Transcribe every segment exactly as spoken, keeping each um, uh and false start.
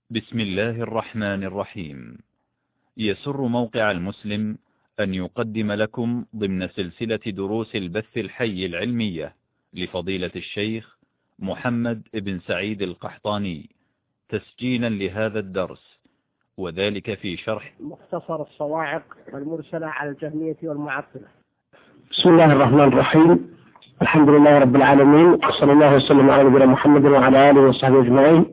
بسم الله الرحمن الرحيم. يسر موقع المسلم أن يقدم لكم ضمن سلسلة دروس البث الحي العلمية لفضيلة الشيخ محمد بن سعيد القحطاني تسجيلا لهذا الدرس، وذلك في شرح مختصر الصواعق والمرسلة على الجهمية والمعطلة. بسم الله الرحمن الرحيم. الحمد لله رب العالمين، وصلى الله وسلم على نبينا محمد وعلى آله وصحبه أجمعين.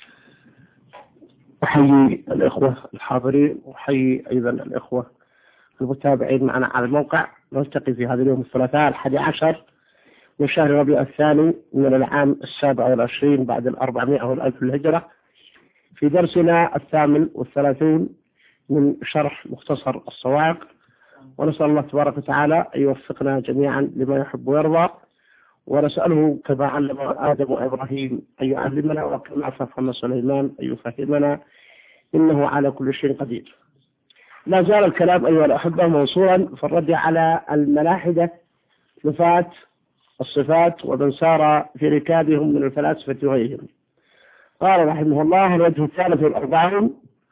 أحيي الإخوة الحاضرين وأحيي أيضا الإخوة المتابعين معنا على الموقع. نلتقي في هذا اليوم الثلاثاء الحادي عشر من شهر ربيع الثاني من العام السابع والعشرين بعد الأربعمائة والألف الهجرة، في درسنا الثامن والثلاثون من شرح مختصر الصواعق، ونسأل الله تبارك وتعالى أن يوفقنا جميعا لما يحب ويرضى، ونسأله كما علم آدم وإبراهيم أن يعلمنا، وكما فهم سليمان أن يفهمنا، إنه على كل شيء قدير. لا زال الكلام أيها الأحبة موصولا في الرد على الملاحدة نفاة الصفات ومن سار في ركابهم من الفلاسفة وغيرهم. قال رحمه الله: الوجه الثالث والأربعون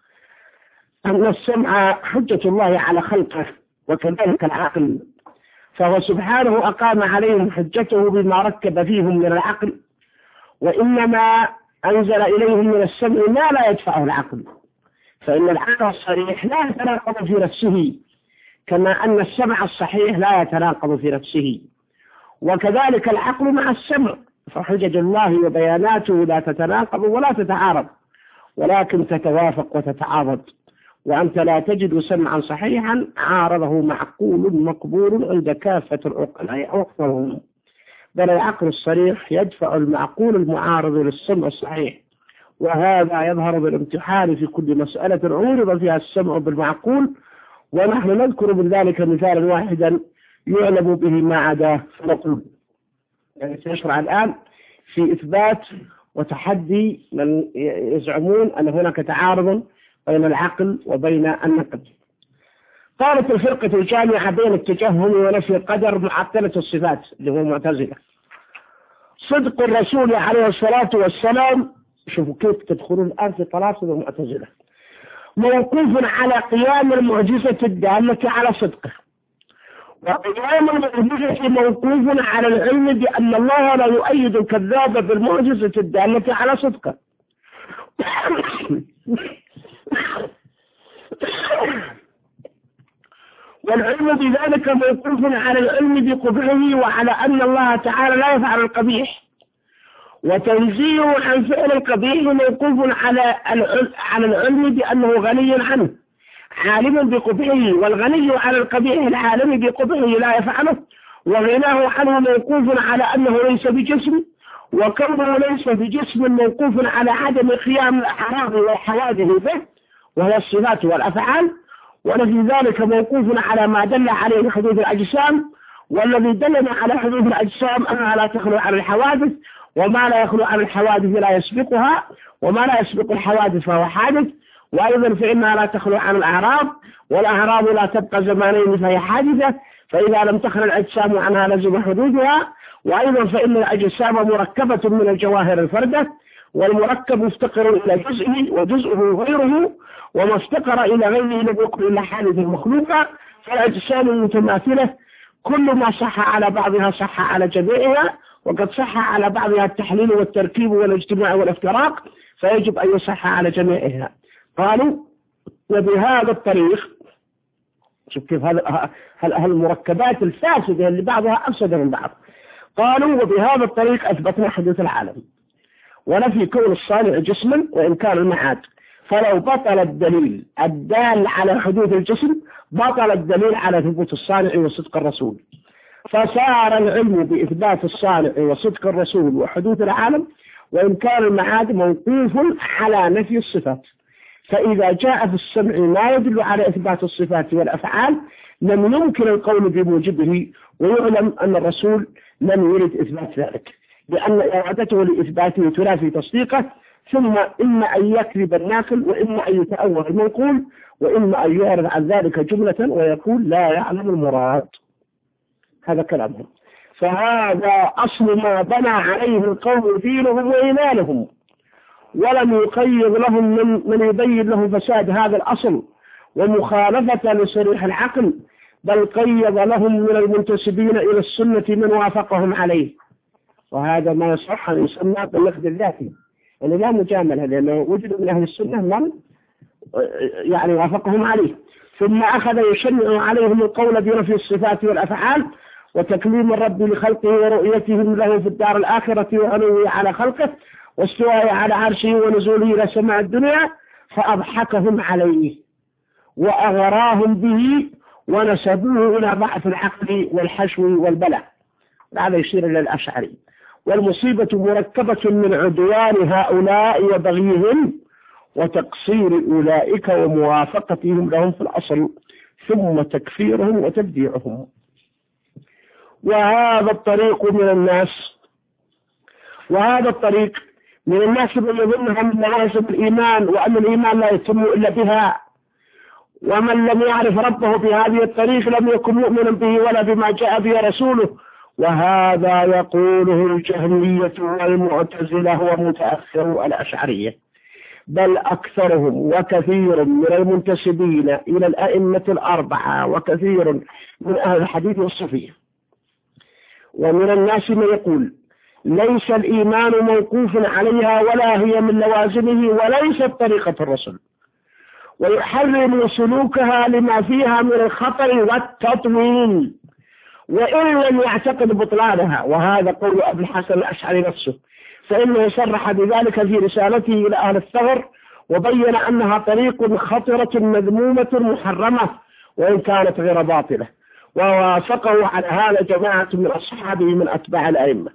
أن السمع حجة الله على خلقه وكذلك العقل، فهو سبحانه أقام عليهم حجته بما ركب فيهم من العقل، وإنما أنزل إليهم من السمع ما لا يدفعه العقل، فإن العقل الصريح لا يتناقض في نفسه كما أن السمع الصحيح لا يتناقض في نفسه، وكذلك العقل مع السمع، فحجج الله وبياناته لا تتناقض ولا تتعارض، ولكن تتوافق وتتعارض، وأنت لا تجد سمعا صحيحا عارضه معقول مقبول عند كافة العقلاء أو أكثرهم، بل العقل الصريح يدفع المعقول المعارض للسمع الصحيح، وهذا يظهر بالامتحان في كل مسألة عورض فيها السمع بالمعقول، ونحن نذكر من ذلك مثالا واحدا يعلم به ما عداه، فنقول يعني سيشرع الآن في إثبات وتحدي من يزعمون أن هناك تعارض بين العقل وبين النقل. قالت الفرقة الجامعة بين التجهم ونفي القدر معطلة الصفات اللي هو معتزلة. صدق الرسول عليه الصلاة والسلام، شوفوا كيف تدخلون الآن في طلاسم المعتزلة، موقوف على قيام المعجزة الدالة على صدقه، وقيام المعجزة موقوف على العلم بأن الله لا يؤيد الكذاب بالمعجزة الدالة على صدقه. والعلم بذلك موقوف على العلم بقبحه وعلى أن الله تعالى لا يفعل القبيح، وتنزيه عن فعل القبيح موقوف على على العلم بأنه غني عنه عالم بقبحه، والغني على القبيح العالم بقبحه لا يفعله، وغناه عنه موقوف على أنه ليس بجسم، وكونه ليس بجسم موقوف على عدم قيام الأعراض والحوادث به وهي الصفات والأفعال، ولفي ذلك موقوف على ما دل عليه حدوث الأجسام، والذي دلنا على حدوث الأجسام أنها لا تخلو عن الحوادث، وما لا يخلو عن الحوادث لا يسبقها، وما لا يسبق الحوادث فهو حادث، وأيضا فإنها لا تخلو عن الأعراض، والأعراض لا تبقى زمانين فهي حادثة، فإذا لم تخل الأجسام عنها لزم حدوثها، وأيضا فإن الأجسام مركبة من الجواهر الفردة، والمركب مفتقر إلى جزئه وجزءه غيره، وما افتقر إلى غيره لم يكن إلا حادث مخلوقة، فالأجسام المتماثلة كل ما صح على بعضها صح على جميعها، وقد صح على بعضها التحليل والتركيب والاجتماع والافتراق، فيجب أن يصح على جميعها. قالوا وبهذا الطريق، شوف كيف هذا المركبات الفاسدة اللي بعضها أفسد من بعض، قالوا وبهذا الطريق أثبتنا حدوث العالم ونفي كون الصانع جسما وإنكار المعاد، فلو بطل الدليل الدال على حدوث الجسم بطل الدليل على ثبوت الصانع وصدق الرسول، فصار العلم بإثبات الصانع وصدق الرسول وحدوث العالم وإنكار المعاد موقوف على نفي الصفات، فإذا جاء في السمع ما يدل على إثبات الصفات والأفعال لم يمكن القول بموجبه، ويعلم أن الرسول لم يرد إثبات ذلك، لأن إرادته لإثباته تنافي تصديقه، ثم إما أن يكذب الناقل، وإما أن يتأول المنقول، وإما أن يعرض عن ذلك جملة ويقول لا يعلم المراد. هذا كلامهم، فهذا أصل ما بنى عليه القوم دينهم وإيمانهم، ولم يقيض لهم من, من يبين له فساد هذا الأصل ومخالفة لصريح العقل، بل قيض لهم من المنتسبين إلى السنة من وافقهم عليه. وهذا ما يصح أن يسمى بالنقد الذاتي، يعني لا مجاملة، لأنه وجد من أهل السنة من يعني وافقهم عليه. ثم أخذ يشنع عليهم القول بنفي الصفات والأفعال وتكليم الرب لخلقه ورؤيتهم له في الدار الآخرة وعلوه على خلقه واستوائه على عرشه ونزوله إلى سماء الدنيا، فأضحكهم عليه وأغراهم به ونسبوه إلى ضعف العقل والحشو والبلع. هذا يشير إلى الأشعري. والمصيبة مركبة من عدوان هؤلاء وبغيهم وتقصير أولئك وموافقتهم لهم في الأصل، ثم تكفيرهم وتبديعهم. وهذا الطريق من الناس وهذا الطريق من الناس من يظنها من لوازم الإيمان، وأن الإيمان لا يتم إلا بها، ومن لم يعرف ربه بهذه الطريق لم يكن مؤمنا به ولا بما جاء به رسوله. وهذا يقوله الجهمية والمعتزلة ومتأخر الأشعرية، بل أكثرهم وكثير من المنتسبين إلى الأئمة الأربعة وكثير من أهل الحديث والصوفية. ومن الناس من يقول ليس الإيمان موقوف عليها ولا هي من لوازمه وليست طريقة الرسول، ويحرم سلوكها لما فيها من الخطر والتطويل وإن لم يعتقد بطلانها. وهذا قول أبي الحسن الأشعري نفسه، فإنه صرح بذلك في رسالته إلى أهل الثغر وبين أنها طريق خطرة مذمومة محرمة وإن كانت غير باطلة، ووافقه على هذا جماعة من أصحابه من أتباع الأئمة.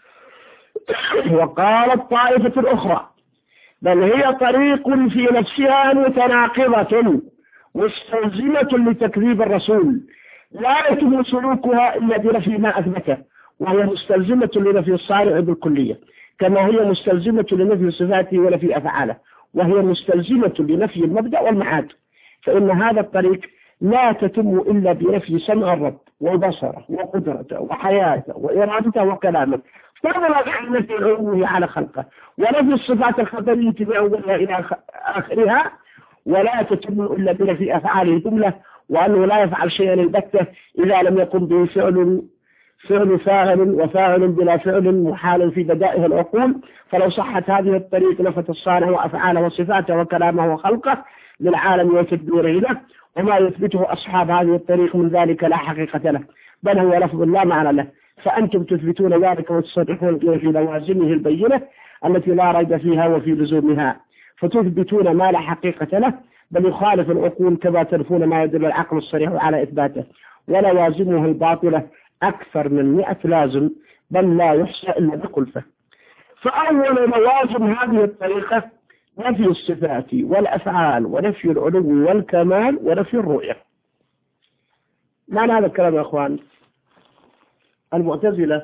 وقالت طائفة الأخرى بل هي طريق في نفسها متناقضة مستلزمة لتكذيب الرسول، لا يتم سلوكها إلا بنفي ما أثبته، وهي مستلزمة لنفي الصارع بالكلية، كما هي مستلزمة لنفي صفاته ونفي أفعاله، وهي مستلزمة لنفي المبدأ والمعاد. فإن هذا الطريق لا تتم إلا بنفي سمع الرب وبصره وقدرته وحياته وإرادته وكلامه، فضلا عن نفي علوه على خلقه ونفي الصفات الخبرية بأولها إلى آخرها، ولا تتم إلا بنفي أفعاله جملة، وأنه لا يفعل شيئا البتة إذا لم يكن به فعل فعل فاعل، وفاعل بلا فعل محال في بدائه العقول. فلو صحت هذه الطريق نفت الصانع وأفعاله وصفاته وكلامه وخلقه للعالم وتدبيره له، وما يثبته أصحاب هذه الطريق من ذلك لا حقيقة له، بل هو لفظ لا معنى له. فأنتم تثبتون ذلك وتصرحون في لوازمه البينة التي لا ريب فيها وفي لزومها، فتثبتون ما لا حقيقة له بل يخالف العقول، كما تنفون ما يدل العقل الصريح على إثباته. ولوازمه الباطلة أكثر من مئة لازم، بل لا يحصى إلا بخلفه. فأول لوازم هذه الطريقة نفي الصفات والأفعال ونفي العلو والكمال ونفي الرؤية. معنى هذا الكلام يا أخوان، المعتزلة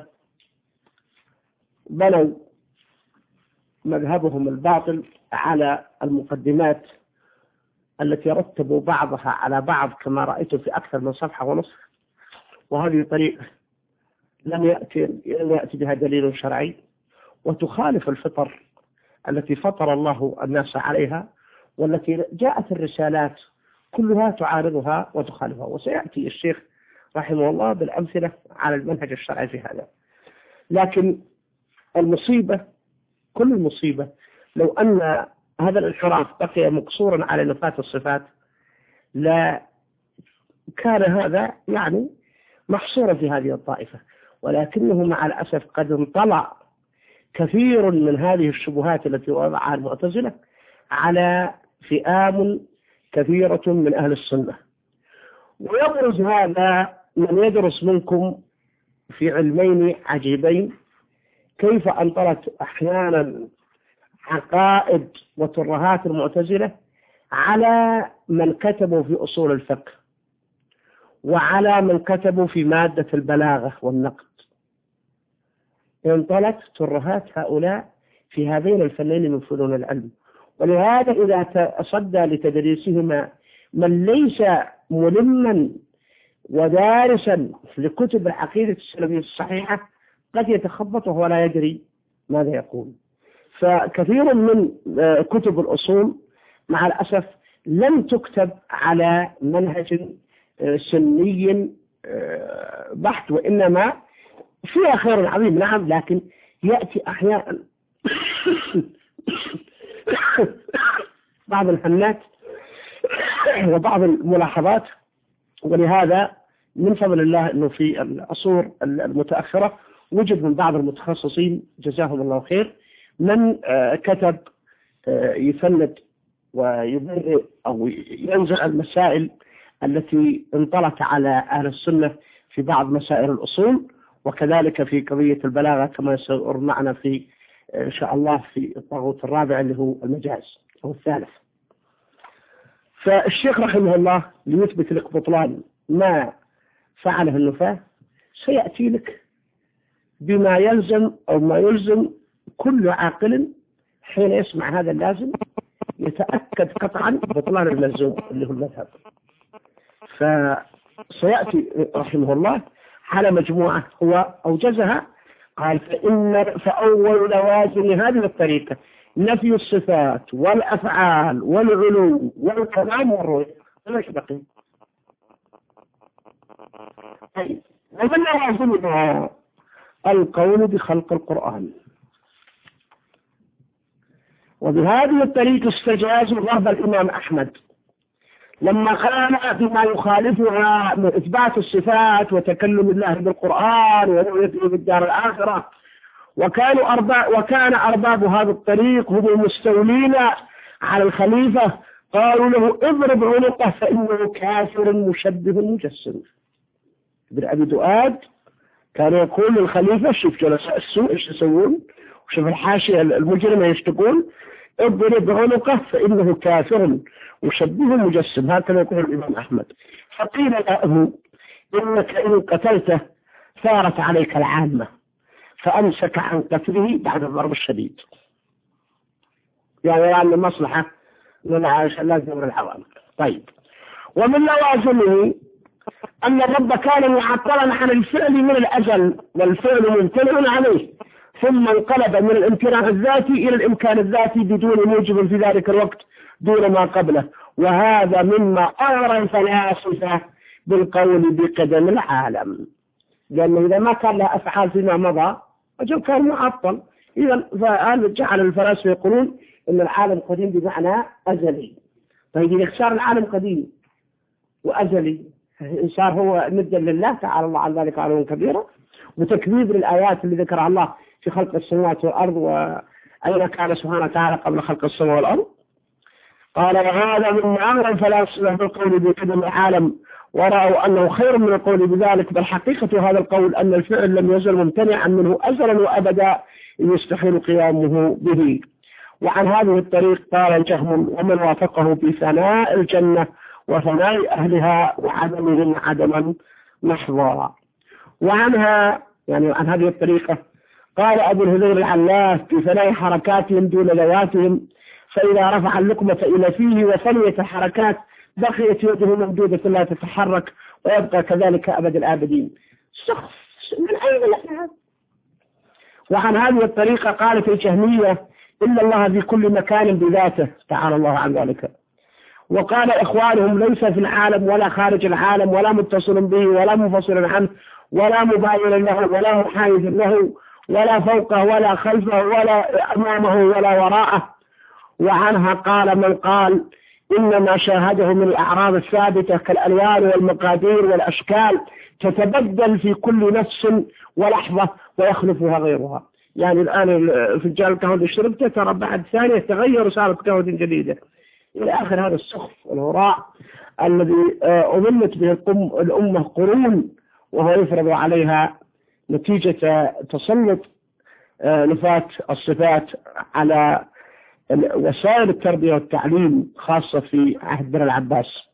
بنوا مذهبهم الباطل على المقدمات التي رتبوا بعضها على بعض كما رأيت في أكثر من صفحة ونصف، وهذه طريقة لم يأتي, لم يأتي بها دليل شرعي، وتخالف الفطر التي فطر الله الناس عليها، والتي جاءت الرسالات كلها تعارضها وتخالفها. وسيأتي الشيخ رحمه الله بالأمثلة على المنهج الشرعي في هذا. لكن المصيبة كل المصيبة لو أن هذا الانحراف بقي مقصورا على نفاة الصفات، لا كان هذا يعني محصورا في هذه الطائفة، ولكنه مع الأسف قد انطلع كثير من هذه الشبهات التي وضعها المعتزلة على فئام كثيرة من أهل السنة. ويبرز هذا من يدرس منكم في علمين عجيبين، كيف انطلت أحيانا عقائد وترهات المعتزلة على من كتبوا في أصول الفقه وعلى من كتبوا في مادة البلاغة والنقد. انطلت ترهات هؤلاء في هذين الفنين من فنون العلم، ولهذا إذا تصدى لتدريسهما من ليس ملما ودارسا لكتب العقيدة السلفية الصحيحة قد يتخبط وهو لا يدري ماذا يقول. فكثير من كتب الأصول مع الأسف لم تكتب على منهج سني بحت، وإنما فيها خير عظيم نعم، لكن يأتي أحيانا بعض الفنات وبعض الملاحظات. ولهذا من فضل الله أنه في العصور المتأخرة وجد من بعض المتخصصين جزاهم الله خير من كتب يفند ويبرئ أو ينزع المسائل التي انطلت على أهل السنة في بعض مسائل الأصول، وكذلك في قضية البلاغة كما سير معنا في إن شاء الله في الطاغوت الرابع اللي هو المجاز أو الثالث. فالشيخ رحمه الله ليثبت لك بطلان ما فعله النفاة سيأتي لك بما يلزم أو ما يلزم كل عاقل حين يسمع هذا اللازم يتأكد قطعا بطلان الملزوم اللي هو المذهب. فسيأتي رحمه الله على مجموعة هو أوجزها، قال فإن فأول لوازم هذه الطريقة نفي الصفات والأفعال والعلو والكلام والرؤية. ليش بقي؟ طيب ومن لوازمها القول بخلق القرآن، وبهذه الطريقة استجاز رغبة الإمام أحمد لما قال بما يخالفها من إثبات الصفات وتكلم الله بالقرآن ورؤيته بالدار الآخرة. وكانوا أرباب وكان أرباب هذا الطريق هم المستولين على الخليفة قالوا له اضرب عنقه فإنه كافر مشبه مجسم. ابن أبي دؤاد كان يقول للخليفة شوف جلساء السوء ايش يسوون وشوف الحاشية المجرمة ايش تقول، اضرب عنقه فإنه كافر مشبه مجسم. هكذا يقول الإمام أحمد. فقيل له إنك إن قتلته ثارت عليك العامة، فأمسك عن قتله بعد الضرب الشديد، يعني لأن المصلحة لازم العوام. طيب ومن لوازمه أن الرب كان معطلا عن الفعل من الأزل والفعل ممتنع عليه، ثم انقلب من الامتناع الذاتي إلى الإمكان الذاتي بدون موجب في ذلك الوقت دون ما قبله، وهذا مما أغرى الفلاسفة بالقول بقدم العالم، لأنه إذا ما كان له أفعال فيما مضى أجل كان معطل. إذا فقال جعل الفلاسفة يقولون إن العالم قديم بمعنى أزلي. طيب إذا صار العالم قديم وأزلي صار هو مدا لله تعالى الله عن ذلك علوا كبيرا، وتكذيب للآيات اللي ذكرها الله في خلق السماوات والأرض وأين كان سبحانه وتعالى قبل خلق السماوات والأرض. قال وهذا من أغرى الفلاسفة بالقول بقدم العالم، ورأوا أنه خير من القول بذلك، بل حقيقة هذا القول أن الفعل لم يزل ممتنعا منه أزلا وأبدا يستحيل قيامه به. وعن هذه الطريق قال جهم ومن وافقه في ثناء الجنة وثناء أهلها وعدمهم عدما محضا. وعنها يعني عن هذه الطريقة قال أبو الهذير العلاف في ثناء حركاتهم دون ذواتهم، فإذا رفع اللقمة إلى فيه وثنية حركات بقيت يده ممدودة لا تتحرك ويبقى كذلك أبد الآبدين. شخص من أين لها؟ وعن هذه الطريقة قالت الجهمية إلا الله في كل مكان بذاته تعالى الله عن ذلك. وقال إخوانهم ليس في العالم ولا خارج العالم ولا متصل به ولا منفصل عنه ولا مباين له ولا محايز له ولا فوقه ولا خلفه ولا أمامه ولا وراءه. وعنها قال من قال إن ما شاهده من الأعراض الثابتة كالألوان والمقادير والأشكال تتبدل في كل نفس ولحظة ويخلفها غيرها. يعني الآن فنجان القهوة اللي شربته ترى بعد ثانية تغير وصارت قهوة جديدة إلى آخر هذا السخف والهراء الذي أظلت به الأمة قرون، وهو يفرض عليها نتيجة تسلط نفاة الصفات على وسائل التربية والتعليم خاصة في عهد بن العباس.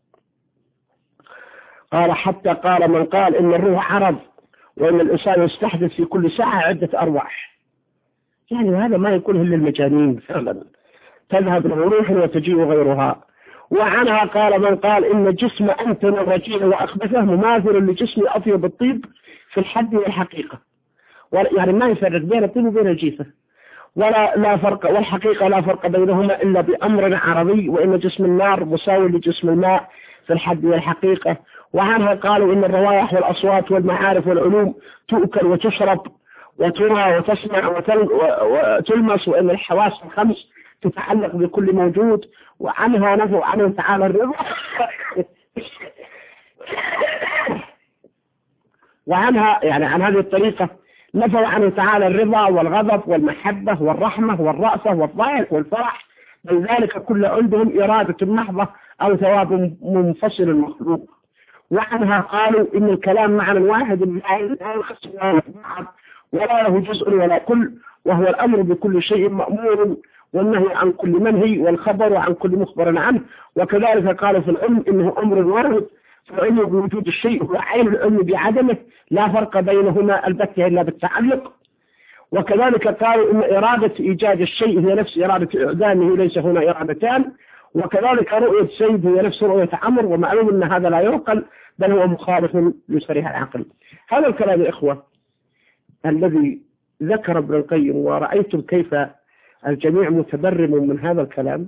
قال حتى قال من قال إن الروح عرض وإن الإنسان يستحدث في كل ساعة عدة أرواح، يعني هذا ما يكون إلا المجانين فعلا، تذهب الروح وتجيء غيرها. وعنها قال من قال إن الجسم أنتن الرجيع وأخبثه مماثل لجسم أطيب الطيب في الحد والحقيقة، يعني ما يفرق بين الطيب وبين الجيفة. ولا لا فرق، والحقيقة لا فرق بينهما إلا بأمر عربي، وإن جسم النار مساوي لجسم الماء في الحد والحقيقة. وعنها قالوا إن الروائح والأصوات والمعارف والعلوم تؤكل وتشرب وترى وتسمع وتلمس، وإن الحواس الخمس تتعلق بكل موجود. وعنها نفوا عنه تعالى الرضا وعنها يعني عن هذه الطريقة نفوا عنه تعالى الرضا والغضب والمحبة والرحمة والرأفة والضحك والفرح، بل ذلك كل عندهم إرادة محضة أو ثواب منفصل المخلوق. وعنها قالوا إن الكلام معنى واحد لا ينقسم ولا له جزء ولا كل، وهو الأمر بكل شيء مأمور والنهي عن كل منهي والخبر عن كل مخبر عنه. وكذلك قالوا في العلم إنه أمر وارد، فالعلم بوجود الشيء هو عين العلم بعدمه، لا فرق بينهما البتة إلا بالتعلق. وكذلك قالوا إن إرادة إيجاد الشيء هي نفس إرادة إعدامه، ليس هنا إرادتان. وكذلك رؤية سيد هي نفس رؤية عمر، ومعلوم أن هذا لا يعقل بل هو مخالف لصريح العقل. هذا الكلام يا إخوة الذي ذكر ابن القيم، ورأيتم كيف الجميع متبرم من هذا الكلام.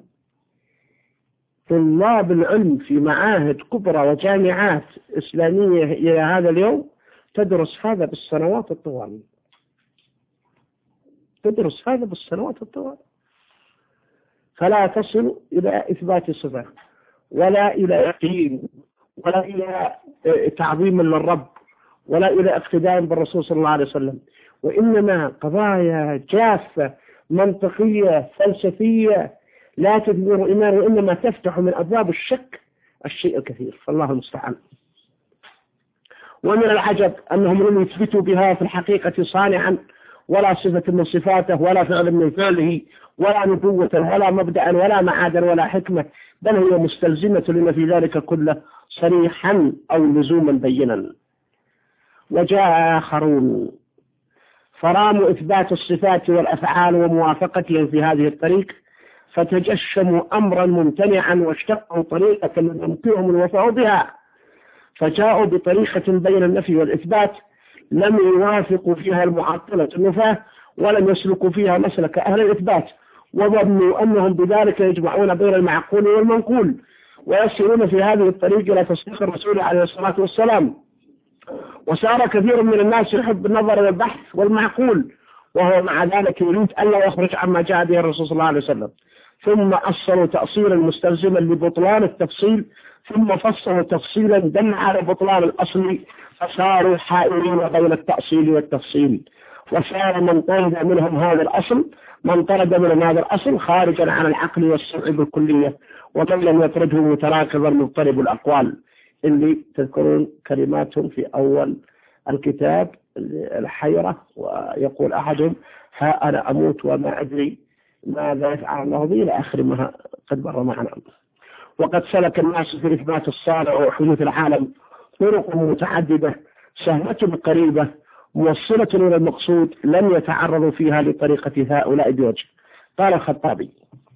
طلاب العلم في معاهد كبرى وجامعات إسلامية إلى هذا اليوم تدرس هذا بالسنوات الطوال، تدرس هذا بالسنوات الطوال، فلا تصل إلى إثبات صفة ولا إلى يقين ولا إلى تعظيم للرب ولا إلى اقتداء بالرسول صلى الله عليه وسلم، وإنما قضايا جافة منطقية فلسفية لا تثمر إيمان، وإنما تفتح من أبواب الشك الشيء الكثير، فالله المستعان. ومن العجب أنهم لم يثبتوا بها في الحقيقة صانعا ولا صفة من صفاته ولا فعل من فعله ولا نبوة ولا مبدأ ولا معادا ولا حكمة، بل هي مستلزمة لما في ذلك كله صريحا أو لزوما بينا. وجاء آخرون فراموا إثبات الصفات والأفعال وموافقتهم في هذه الطريق، فتجشموا أمرا ممتنعا واشتقوا طريقة يمكنهم الوفاء بها، فجاءوا بطريقة بين النفي والإثبات لم يوافقوا فيها المعطلة النفاة ولم يسلكوا فيها مسلك أهل الإثبات، وظنوا أنهم بذلك يجمعون بين المعقول والمنقول ويصلون في هذه الطريق إلى تصديق الرسول عليه الصلاة والسلام. وصار كثير من الناس يحب النظر والبحث والمعقول، وهو مع ذلك يريد أن لا يخرج عما جاء به الرسول صلى الله عليه وسلم. ثم أصلوا تأصيلا مستلزما لبطلان التفصيل، ثم فصلوا تفصيلا دل على بطلان الأصل، فصاروا حائرين بين التأصيل والتفصيل. وصار من طرد منهم هذا الأصل من طرد من هذا الأصل خارجا عن العقل والسمع بالكلية، ومن لم يطرده متراكبا مضطرب الأقوال، اللي تذكرون كلماتهم في أول الكتاب الحيرة، ويقول أحدهم ها أنا أموت وما أدري ماذا يفعل الله بي، إلى آخر ما قد مر معنا. وقد سلك الناس في إثبات الصالح وحدوث العالم طرق متعددة سهلة قريبة موصلة إلى المقصود، لم يتعرضوا فيها لطريقة هؤلاء بوجه. قال الخطابي: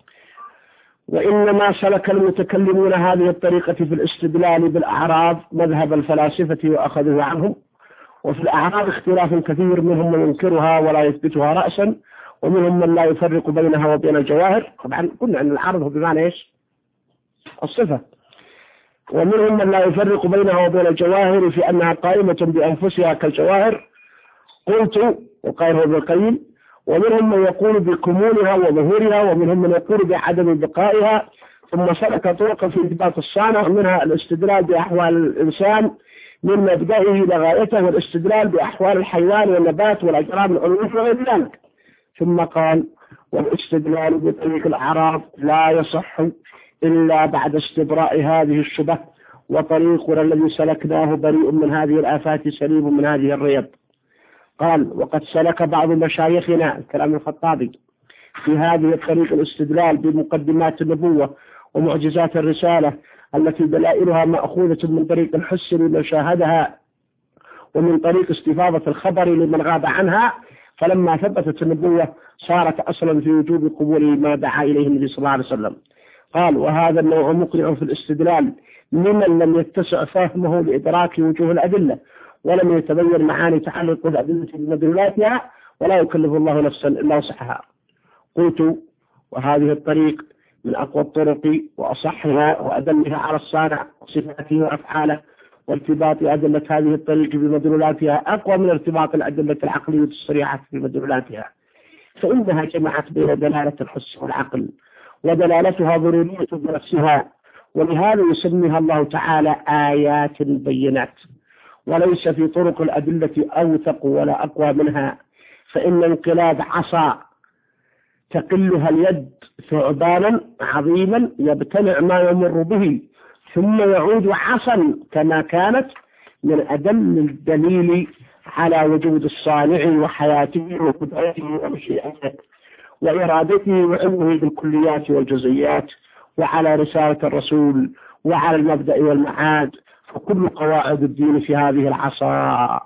وإنما سلك المتكلمون هذه الطريقة في الاستدلال بالأعراض مذهب الفلاسفة وأخذوه عنهم. وفي الأعراض اختلاف كثير، منهم من ينكرها ولا يثبتها رأسا، ومنهم من لا يفرق بينها وبين الجواهر. طبعا قلنا أن العرض هو بمعنى إيش؟ الصفة. ومنهم من لا يفرق بينها وبين الجواهر في أنها قائمة بأنفسها كالجواهر، قلت وقال ابن القيم. ومنهم من يقول بكمونها وظهورها، ومنهم من يقول بعدم بقائها. ثم سلك طرقا في إثبات الصانع، منها الاستدلال بأحوال الإنسان من مبدئه لغايته، والاستدلال بأحوال الحيوان والنبات والأجرام العلوية وغير ذلك. ثم قال: والاستدلال بطريق الأعراض لا يصح إلا بعد استبراء هذه الشبه، وطريقنا الذي سلكناه بريء من هذه الآفات سليم من هذه الريب. قال: وقد سلك بعض مشايخنا، كلام الخطابي، في هذه الطريق الاستدلال بمقدمات النبوة ومعجزات الرسالة التي دلائلها مأخوذة من طريق الحس لمن شاهدها ومن طريق استفاضة الخبر لمن غاب عنها، فلما ثبتت النبوة صارت أصلا في وجوب قبول ما دعا إليه النبي صلى الله عليه وسلم. قال: وهذا النوع مقنع في الاستدلال لمن لم يتسع فهمه لإدراك وجوه الأدلة ولم يتبين معاني تعلق الأدلة بمدلولاتها، ولا يكلف الله نفسا إلا وسعها. قلت وهذه الطريق من أقوى الطرق وأصحها وأدلها على الصانع وصفاته وأفعاله، وارتباط أدلة هذه الطريق بمدلولاتها أقوى من ارتباط الأدلة العقلية الصريحة بمدلولاتها، فإنها جمعت بين دلالة الحس والعقل ودلالتها ضرورية بنفسها، ولهذا يسميها الله تعالى آيات بينات، وليس في طرق الأدلة أوثق ولا أقوى منها، فإن انقلاب عصا تقلها اليد ثعبانا عظيما يبتلع ما يمر به ثم يعود عصا كما كانت من أدل الدليل على وجود الصانع وحياته وقدرته ومشيئته وإرادته وعلمه بالكليات والجزئيات، وعلى رسالة الرسول وعلى المبدأ والمعاد، فكل قواعد الدين في هذه العصا.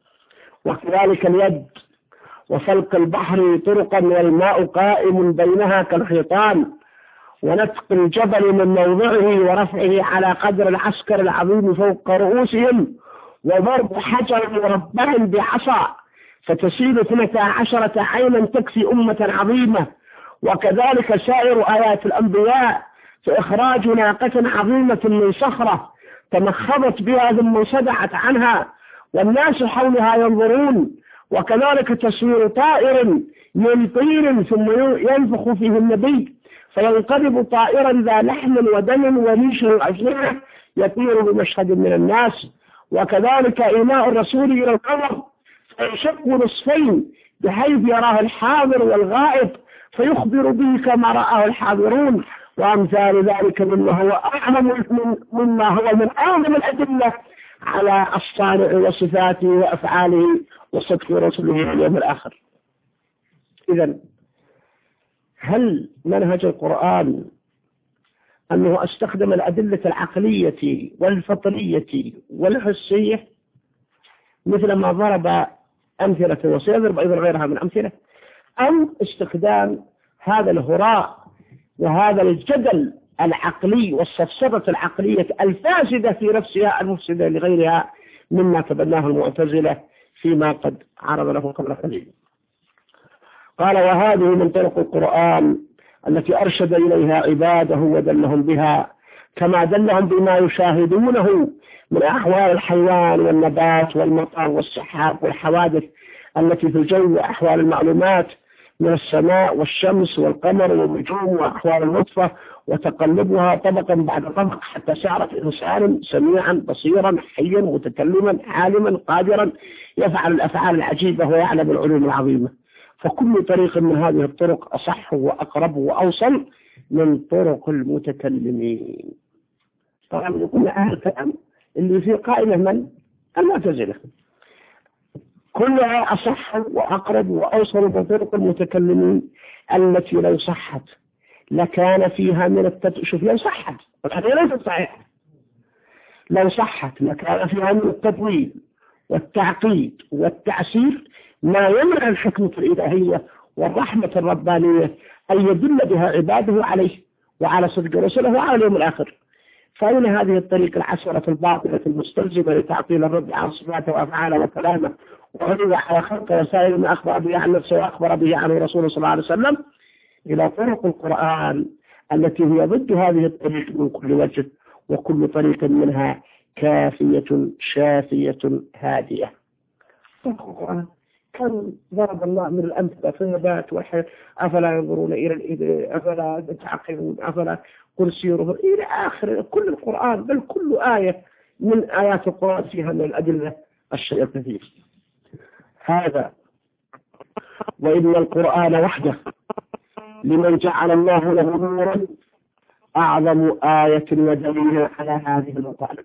وكذلك اليد وفلق البحر طرقا والماء قائم بينها كالحيطان، ونتق الجبل من موضعه ورفعه على قدر العسكر العظيم فوق رؤوسهم، وضرب حجر مربع بعصا فتسيل اثنتا عشرة عينا تكفي أمة عظيمة. وكذلك سائر آيات الأنبياء فإخراج ناقة عظيمة من صخرة تمخضت بها ثم صدعت عنها والناس حولها ينظرون، وكذلك تصوير طائر من طير ثم ينفخ فيه النبي فينقلب طائرا ذا لحم ودم وريش وأجنحة يطير بمشهد من الناس. وكذلك إيماء الرسول إلى القمر فيشق نصفين بحيث يراه الحاضر والغائب فيخبر به كما رآه الحاضرون، وأمثال ذلك مما هو أعظم مما هو من أعظم الأدلة على الصانع وصفاته وأفعاله وصدق رسله اليوم الآخر. إذن هل منهج القرآن أنه استخدم الأدلة العقلية والفطرية والحسية مثل ما ضرب أمثلة وسيضرب أيضا غيرها من أمثلة، أم استخدام هذا الهراء وهذا الجدل العقلي والصفصفة العقلية الفاسدة في نفسها المفسدة لغيرها مما تبناه المعتزلة فيما قد عرض له قبل قليل. قال وهذه من طرق القرآن التي أرشد إليها عباده ودلهم بها، كما دلهم بما يشاهدونه من أحوال الحيوان والنبات والمطر والسحاب والحوادث التي في الجو، وأحوال المعلومات من السماء والشمس والقمر والنجوم وأحوال النطفة وتقلبها طبقا بعد طبق حتى صارت إنسانا سميعا بصيرا حيا متكلما عالما قادرا يفعل الأفعال العجيبة ويعلم العلوم العظيمة. فكل طريق من هذه الطرق أصح وأقرب وأوصل من طرق المتكلمين. طبعا يقول أهل الكلام اللي في قائمة من المعتزلة كلها أصح وأقرب وأوصل من طرق المتكلمين التي لو صحت لكان فيها من التد... شوف لو صحت هذه ليست صحيحة، لو صحت لكان فيها من التطويل والتعقيد والتعسير ما يمنع الحكمة الإلهية والرحمة الربانية أن يدل بها عباده عليه وعلى صدق رسله وعلى اليوم الآخر. فإن هذه الطريقة العسرة الباطلة المستلزمة لتعطيل الرب عن صفاته وأفعاله وكلامه وغلو على خلقه وسائر ما أخبر به عن نفسه وأخبر به عنه رسوله صلى الله عليه وسلم إلى طرق القرآن التي هي ضد هذه الطريق من كل وجه، وكل طريق منها كافية شافية هادية. كان ضرب الله من الأمثلة في النبات والحياة، أفلا ينظرون إلى الإبل أفلا يتعقلون أفلا قل سيروا إلى آخر كل القرآن، بل كل آية من آيات القرآن فيها من الأدلة الشيء الكثير. هذا وإن القرآن وحده لمن جعل الله له نورا أعظم آية ودليل على هذه المطالب،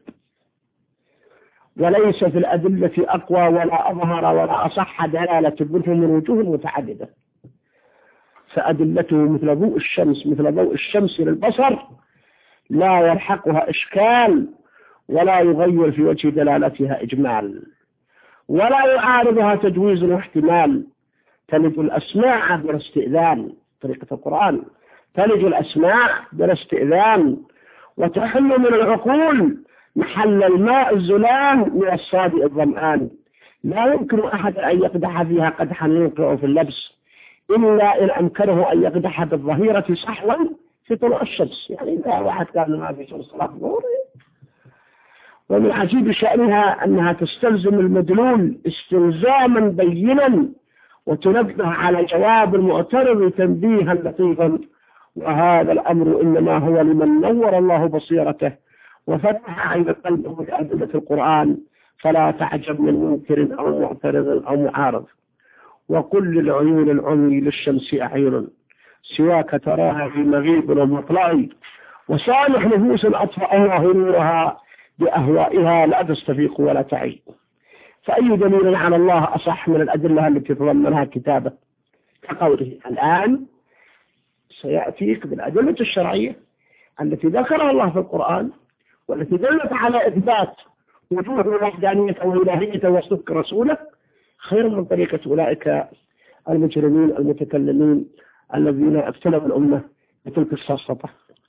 وليس في الأدلة أقوى ولا أظهر ولا أصح دلالة منه من وجوه متعددة، فأدلته مثل ضوء الشمس مثل ضوء الشمس للبصر لا يلحقها إشكال ولا يغير في وجه دلالتها إجمال ولا يعارضها تجويز واحتمال. تلج الأسماع بلا استئذان، طريقة القرآن تلج الأسماع بلا استئذان، وتحل من العقول محل الماء الزلال من الصادئ الظمآن. لا يمكن أحد أن يقدح فيها قدحا يوقع في اللبس إلا إن أمكنه أن يقدح بالظهيرة صحوا في طلوع الشمس. يعني إذا واحد قال ما في شمس صلاة الظهر. ومن عجيب شأنها أنها تستلزم المدلول استلزاما بينا وتنبه على جواب المعترض تنبيها لطيفا، وهذا الأمر إنما هو لمن نور الله بصيرته وفتح عين قلبه بأدلة القرآن، فلا تعجب من منكر أو معترض أو معارض. وقل للعيون العمي للشمس أعين سواك تراها في مغيب ومطلع، وسامح نفوس أطفأ الله نورها بأهوائها لا تستفيق ولا تعي. فأي دليل على الله أصح من الأدلة التي تضمنها كتابه، كقوله الآن سيأتيك بالأدلة الشرعية التي ذكرها الله في القرآن والتي دلت على إثبات وجود الوحدانية والإلهية وصدق رسوله، خير من طريقة أولئك المجرمين المتكلمين الذين ابتلوا الأمة بتلك السلطة.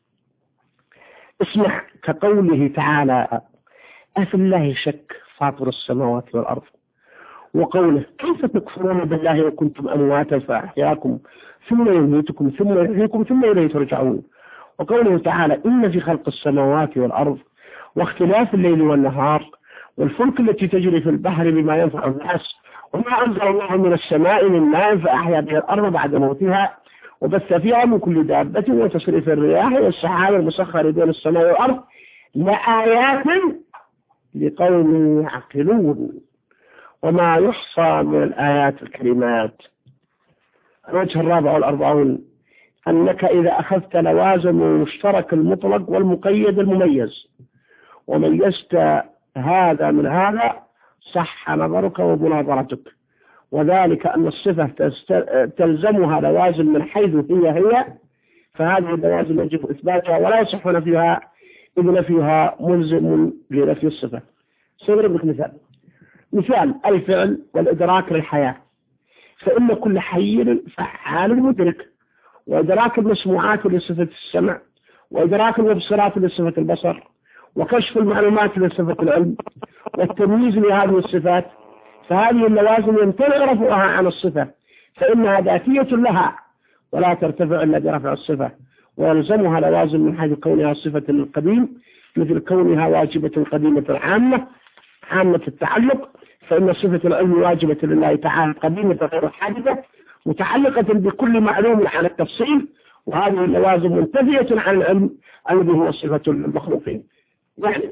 اسمع كقوله تعالى أفي الله شك فاطر السماوات والأرض، وقوله كيف تكفرون بالله وكنتم أمواتا فأحياكم ثم يميتكم ثم يحييكم ثم إليه ترجعون، وقوله تعالى إن في خلق السماوات والأرض واختلاف الليل والنهار والفلك التي تجري في البحر بما ينفع الناس وما أنزل الله من السماء من ماء فأحيا به الأرض بعد موتها وبث فيها من كل دابة وتصريف الرياح والسحاب المسخر بين السماء والأرض لآيات لقوم يعقلون. وما يحصى من الآيات الكريمات. الوجه الرابع والأربعون أنك إذا أخذت لوازم المشترك المطلق والمقيد المميز وميزت هذا من هذا صح نظرك ومناظرتك، وذلك أن الصفة تلزمها لوازم من حيث هي هي، فهذه اللوازم يجب إثباتها ولا يصح نفيها إذ نفيها ملزم لنفي الصفة. سأضرب لك مثال مثال الفعل والإدراك للحياة، فإن كل حي فعال مدرك، وإدراك المسموعات لصفة السمع، وإدراك المبصرات لصفة البصر، وكشف المعلومات لصفة العلم، والتمييز لهذه الصفات، فهذه اللوازم يمتنع رفعها عن الصفة فإنها ذاتية لها ولا ترتفع إلا برفع الصفة، ويلزمها لوازم من حيث كونها صفة للقديم مثل كونها واجبة قديمة عامة عامة التعلق، فإن صفة العلم واجبة لله تعالى قديمة غير حادثة متعلقة بكل معلوم على التفصيل، وهذه اللوازم منتفية عن العلم الذي هو صفة المخلوقين. يعني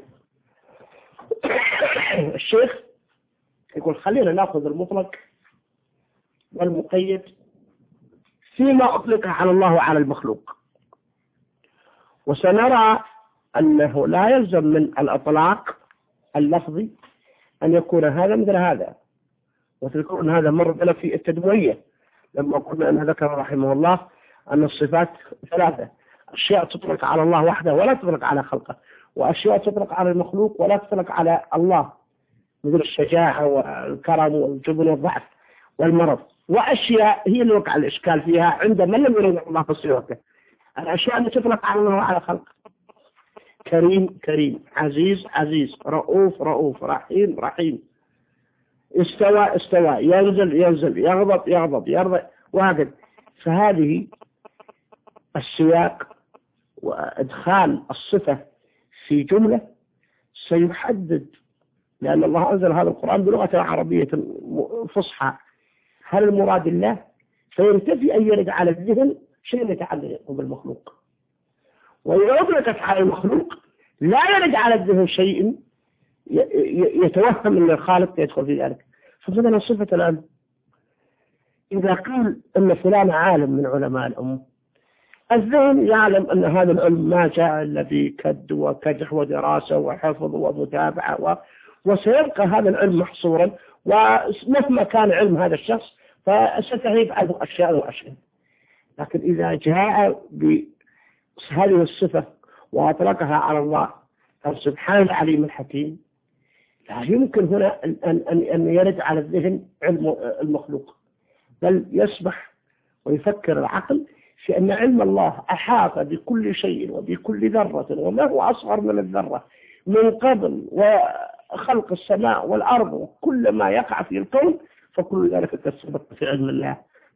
الشيخ يقول خلينا نأخذ المطلق والمقيد فيما أطلق على الله وعلى المخلوق، وسنرى أنه لا يلزم من الأطلاق اللفظي أن يكون هذا مثل هذا، وتكون هذا مر بنا في التدوية لما قلنا أن ذكر رحمه الله أن الصفات ثلاثة، أشياء تطلق على الله وحده ولا تطلق على خلقه، وأشياء تطلق على المخلوق ولا تطلق على الله مثل الشجاعة والكرم والجبن والضعف والمرض، وأشياء هي اللي وقع الإشكال فيها عند من لم يرد الله بصيرته، الأشياء التي تطلق على الله وعلى خلقه، كريم كريم، عزيز عزيز، رؤوف رؤوف، رحيم رحيم، استوى استوى، ينزل ينزل، يغضب يغضب، يرضى، وهكذا. فهذه السياق وإدخال الصفة في جملة سيحدد، لأن الله أنزل هذا القرآن بلغة عربية فصحى، هل المراد الله؟ فينتفي أن يرد على الذهن شيء يتعلق بالمخلوق، وإذا أطلقت على المخلوق لا يرد على الذهن شيء يتوهم أن الخالق يدخل في ذلك. فمثلا صفة العلم، إذا قيل أن فلان عالم من علماء الأمة، الذهن يعلم أن هذا العلم ما جاء إلا بكد وكدح ودراسة وحفظ ومتابعة و... وسيبقى هذا العلم محصورا، ومهما كان علم هذا الشخص فستغيب عنه أشياء وأشياء. لكن إذا جاء بهذه الصفة وأطلقها على الله سبحانه العليم الحكيم، لا يمكن هنا أن, أن, أن يرد على الذهن علم المخلوق، بل يسمح ويفكر العقل في أن علم الله أحاط بكل شيء وبكل ذرة وما هو أصغر من الذرة من قبل وخلق السماء والأرض وكل ما يقع في الكون، فكل ذلك تثبت في علم الله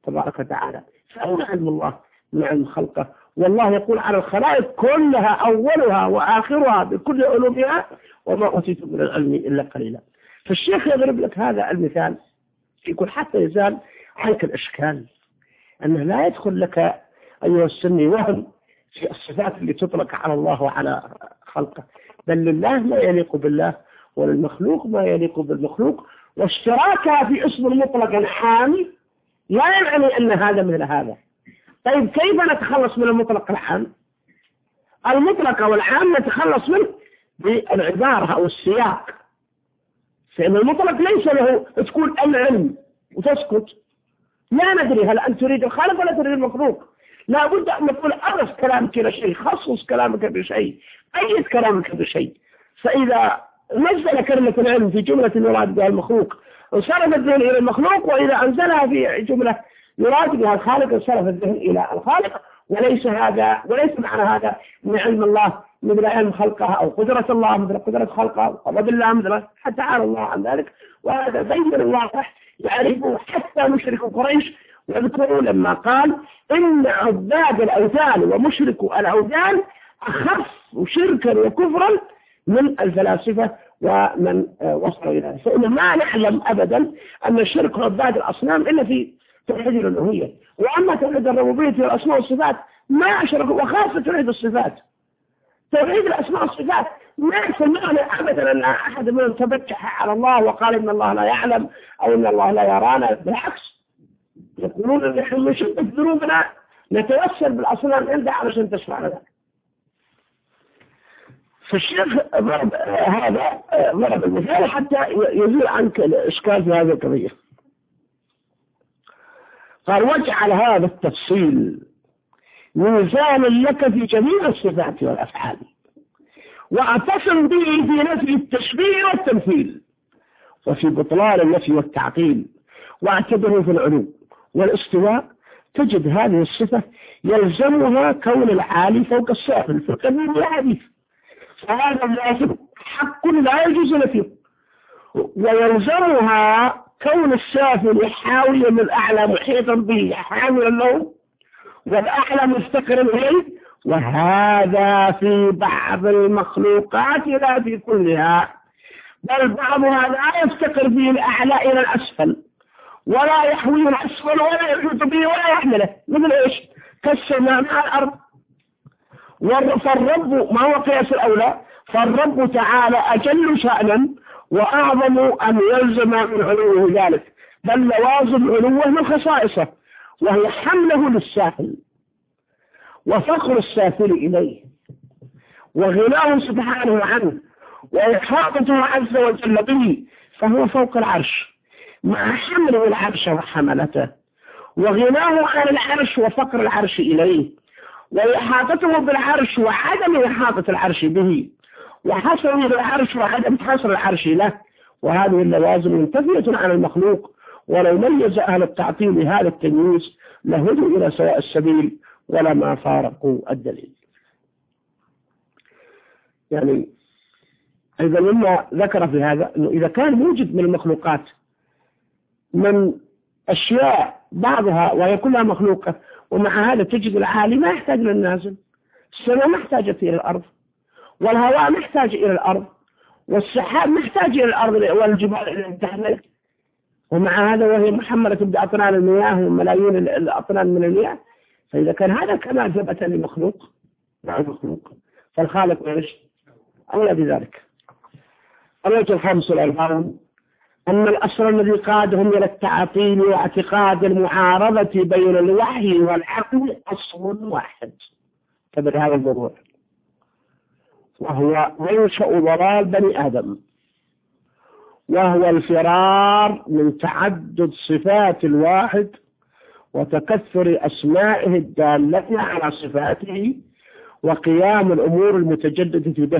تبارك وتعالى. فأين علم الله من علم خلقه؟ والله يقول على الخلائق كلها أولها وآخرها بكل علومها وما أوتيتم من العلم إلا قليلا. فالشيخ يضرب لك هذا المثال يقول حتى يزال عنك الإشكال أنه لا يدخل لك أيها السني وهم في الصفات اللي تطلق على الله وعلى خلقه، بل لله ما يليق بالله وللمخلوق ما يليق بالمخلوق، واشتراكها في اسم المطلق عام لا يعني أن هذا مثل هذا. طيب كيف نتخلص من المطلق العام؟ المطلق والعام نتخلص منه بالعبارة أو السياق، فإن المطلق ليس له تقول العلم وتسكت، لا ندري هل أنت تريد الخالق ولا تريد المخلوق. لا بد أن نقول أرس كلامك بشيء، خصص كلامك بشيء، أيد كلامك بشيء. فإذا نزل كلمة العلم في جملة يراد بها المخلوق انصرف الذهن إلى المخلوق، وإذا أنزلها في جملة يراد بها الخالق انصرف الذهن إلى الخالق. وليس هذا وليس معنى هذا من علم الله مثل علم خلقها أو قدرة الله مثل قدرة خلقها أو قدر الله مثل حتى تعالى الله عن ذلك. وهذا بين الواضح يعرفه حتى مشرك قريش، واذكروا لما قال إن عباد الأوثان ومشركوا الأوثان أخف شركا وكفرا من الفلاسفة ومن وصلوا إلى ذلك. فإن ما نعلم أبدا أن الشرك عباد الأصنام إلا في توحيد الألوهية، وأما توحيد الربوبية والأسماء والصفات ما أشركوا، وخاصة توحيد الصفات. توحيد الأسماء والصفات ما سمعنا أبدا أن أحد منهم تبجح على الله وقال إن الله لا يعلم أو إن الله لا يرانا، بالعكس يقولون أن نحن من شدة ذنوبنا نتوسل بالأصنام عنده علشان تشفع لنا. فالشيخ ضرب هذا ضرب المثال حتى يزيل عنك الإشكال في هذه القضية. قال واجعل هذا التفصيل ميزانا لك في جميع الصفات والأفعال، واعتصم به في نفي التشبيه والتمثيل، وفي بطلان النفي والتعطيل، واعتبره في العلو والاستواء تجد هذه الصفة يلزمها كون العالي فوق السافل في القديم والحديث، فهذا اللازم حق لا يجوز نفيه، ويلزمها كون السافل حاويا للأعلى محيطا به حاملا له، والأعلى مفتقرا إليه، وهذا في بعض المخلوقات لا في كلها، بل بعضها لا يفتقر به الأعلى إلى الأسفل ولا يحوي الأسفل ولا يحيط به ولا يحمله، مثل إيش؟ كالسماء مع الأرض. فالرب ما هو قياس الأولى، فالرب تعالى أجل شأنا وأعظم أن يلزم من علوه ذلك، بل لوازم علوه من خصائصه، وهي حمله للسافل وفقر السافل إليه وغناه سبحانه عنه وإحاطته عز وجل به، فهو فوق العرش مع حمله العرش وحملته، وغناه عن العرش وفقر العرش إليه، وإحاطته بالعرش وعدم إحاطة العرش به، وحصره بالعرش وعدم حصر العرش له. وهذه اللوازم منتفية عن المخلوق، ولو ميز أهل التعطيل هذا التمييز لهدوا إلى سواء السبيل ولما فارقوا الدليل. يعني إذا مما ذكر في هذا أنه إذا كان موجد من المخلوقات من أشياء بعضها وهي كلها مخلوقة، ومع هذا تجد العالي ما يحتاج للنازل، السماء محتاجة إلى الأرض، والهواء محتاج إلى الأرض، والسحاب محتاج إلى الأرض والجبال اللي تحمل، ومع هذا وهي محملة بأطنان المياه وملايين الأطنان من المياه. فإذا كان هذا كمال ثبت لمخلوق مع المخلوق، فالخالق إيش؟ أولى بذلك. الوجه الخامس والأربعون أن الأصل الذي قادهم إلى التعطيل واعتقاد المعارضة بين الوحي والعقل أصل واحد تبع هذا الموضوع، وهو منشأ ضلال بني آدم، وهو الفرار من تعدد صفات الواحد وتكثر أسمائه الدالة على صفاته وقيام الأمور المتجددة به،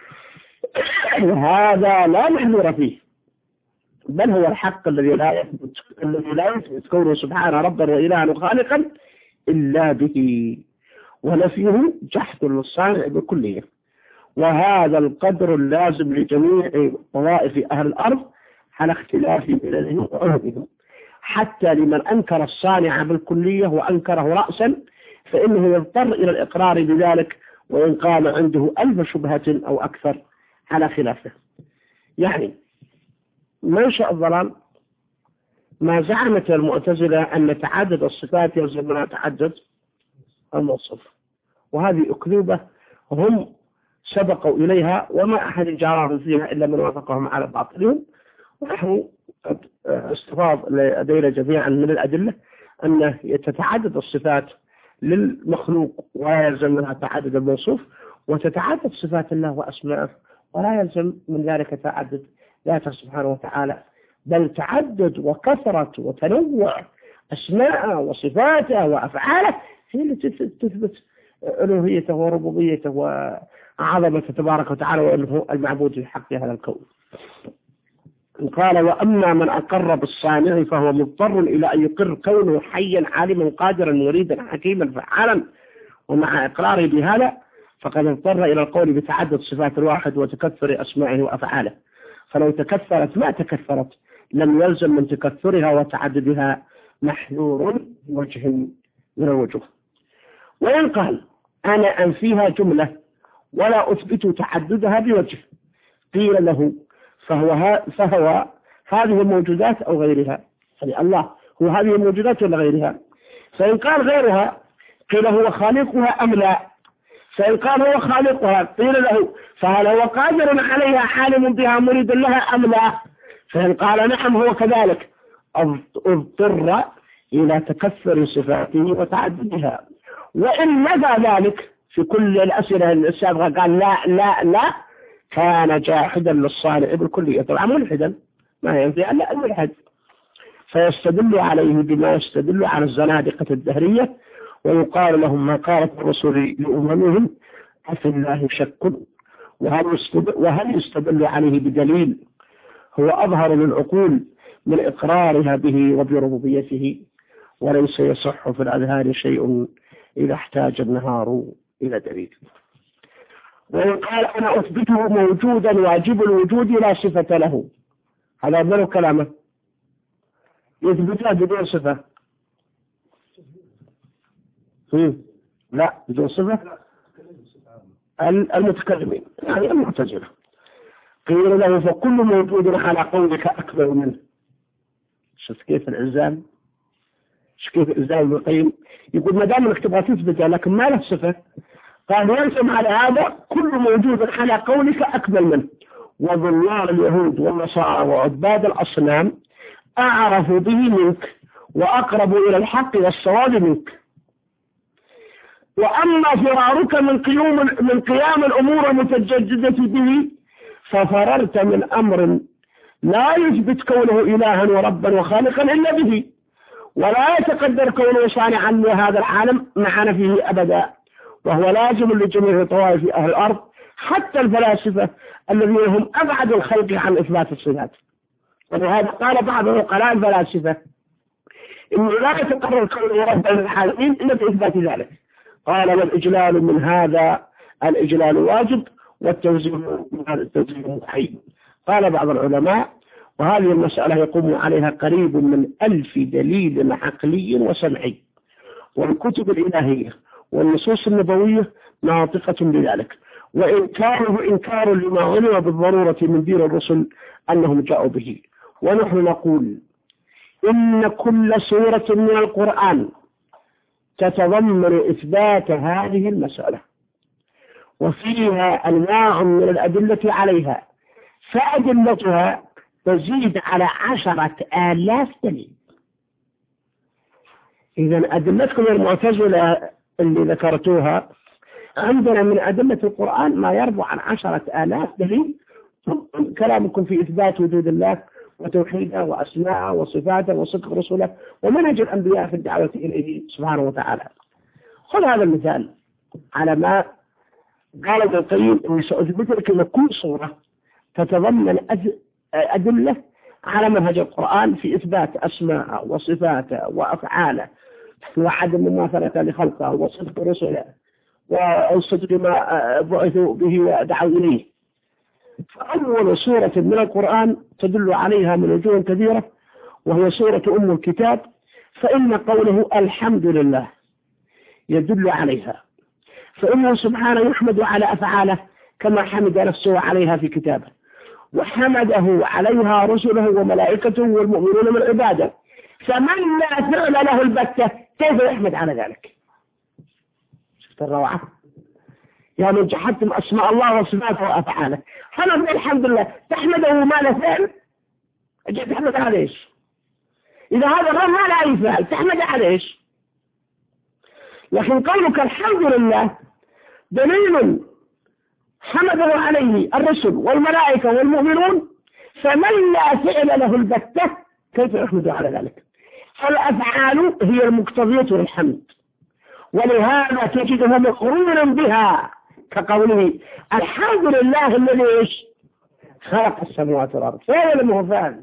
وهذا لا محذور فيه، بل هو الحق الذي لا يثبت الذي لا يثبت كونه سبحانه ربا وإلها وخالقا إلا به، ونفيه جحد للصانع بكلية. وهذا القدر اللازم لجميع طوائف أهل الأرض على اختلاف مللهم وعهدهم، حتى لمن أنكر الصانع بالكلية وأنكره رأسا فإنه يضطر إلى الإقرار بذلك وإن قام عنده ألف شبهة أو أكثر على خلافه. يعني منشأ الضلال ما زعمت المعتزلة أن تعدد الصفات يلزم منها تعدد الموصوف، وهذه أكذوبة هم سبقوا إليها وما أحد جارهم فيها إلا من وافقهم على باطلهم. ونحن قد استفاض لدينا جميعا من الأدلة أن تتعدد الصفات للمخلوق ولا يلزم منها تعدد الموصوف، وتتعدد صفات الله وأسماءه ولا يلزم من ذلك تعدد ذاته سبحانه وتعالى، بل تعدد وكثرة وتنوع أسماءه وصفاته وأفعاله هي التي تثبت ألوهيته وربوبيته وعظمته تبارك وتعالى وأنه المعبود في حق هذا الكون. قال وأما من أقر بالصانع فهو مضطر إلى أن يقر كونه حيا عالما قادرا مريدا حكيما فعالا، ومع إقراره بهذا فقد اضطر إلى القول بتعدد صفات الواحد وتكثر أسمائه وأفعاله، فلو تكثرت ما تكثرت لم يلزم من تكثرها وتعددها محذور وجه من الوجوه. وإن قال أنا أنفيها جملة ولا أثبت تعددها بوجه قيل له فهو, ها فهو هذه الموجودات أو غيرها، يعني الله هو هذه الموجودات ولا غيرها؟ فإن قال غيرها قيل هو خالقها أم لا؟ فإن قال هو خالقها قيل له فهل هو قادر عليها عالم بها مريد لها أم لا؟ فإن قال نعم هو كذلك اضطر إلى تكثر صفاته وتعددها. وإن نفى ذلك في كل الأسئلة السابقة قال لا لا لا كان جاحدا للصانع بالكلية، طبعا ملحدا ما ينفي ألا الملحد، فيستدل عليه بما يستدل على الزنادقة الدهرية ويقال لهم ما قالت الرسل لأممهم أفي الله شك وهل يستدل عليه بدليل هو أظهر للعقول من إقرارها به وبربوبيته، وليس يصح في الأذهان شيء إذا احتاج النهار إلى دليل. وقال أنا أثبته موجودا واجب الوجود لا صفة له، هذا من كلامه يثبتها بدون صفة لا بدون صفة المتكلمين يعني المعتزلة. قيل له فكل موجود على قولك أكبر منه. شوف كيف الإلزام، شوف كيف الإلزام ابن القيم يقول ما دام انك تبغى تثبت لكن ما له صفة، قال يلزم على هذا كل موجود على قولك أكبر منه. وظلال اليهود والنصارى وعباد الأصنام أعرف به منك وأقرب إلى الحق والصواب منك. وأما فرارك من قيام من قيام الأمور المتجددة به ففررت من أمر لا يثبت كونه إلها وربا وخالقا إلا به، ولا يتقدر كونه صانعا لهذا العالم مع نفيه أبدا، وهو لازم لجميع طوائف أهل الأرض حتى الفلاسفة الذين هم أبعد الخلق عن إثبات الصفات. ولهذا قال بعض عقلاء الفلاسفة إنه لا يتقرر كونه ربا للعالمين إلا بإثبات ذلك. قال والإجلال من هذا الإجلال واجب والتوزيع من هذا التوزيع مستحيل. قال بعض العلماء وهذه المسألة يقوم عليها قريب من ألف دليل عقلي وسمعي، والكتب الإلهية والنصوص النبوية ناطقة بذلك، وإنكاره إنكار لما علم بالضرورة من دين الرسل أنهم جاءوا به. ونحن نقول إن كل سورة من القرآن تتضمن إثبات هذه المسألة وفيها أنواع من الأدلة عليها، فأدلتها تزيد على عشرة آلاف دليل. إذن أدلتكم المعتزلة اللي ذكرتوها عندنا من أدلة القرآن ما يربو عن عشرة آلاف دليل. كلامكم في إثبات وجود الله وتوحيده وأسماءه وصفاته وصدق رسوله ومنهج الأنبياء في الدعوة إليه سبحانه وتعالى. خذ هذا المثال على ما قال ابن القيم إني سأثبت لك أن كل صورة تتضمن أدلة على منهج القرآن في إثبات أسماءه وصفاته وأفعاله وعدم مماثلة لخلقه وصدق رسله والصدق ما بعثوا به ودعوا إليه. فأول سورة من القرآن تدل عليها من وجوه كثيرة، وهي سورة أم الكتاب، فإن قوله الحمد لله يدل عليها، فإنه سبحانه يحمد على أفعاله كما حمد نفسه عليها في كتابه، وحمده عليها رسله وملائكته والمؤمنون من عباده، فمن لا فعل له البتة كيف يحمد على ذلك؟ شفت الروعة؟ يا من جحدتم أسماء الله وصفاته وأفعاله، حمد الحمد لله تحمده ما له فعل، أجل تحمد على إيش؟ إذا هذا الرب ما له أي فعل تحمد على إيش؟ لكن قولك الحمد لله دليل حمده عليه الرسل والملائكة والمؤمنون، فمن لا فعل له البتة كيف يحمد على ذلك؟ فالأفعال هي المقتضية للحمد، ولهذا تجده مقرونا بها كقوله الحمد لله الذي خلق السماوات والأرض، فعل له فعل.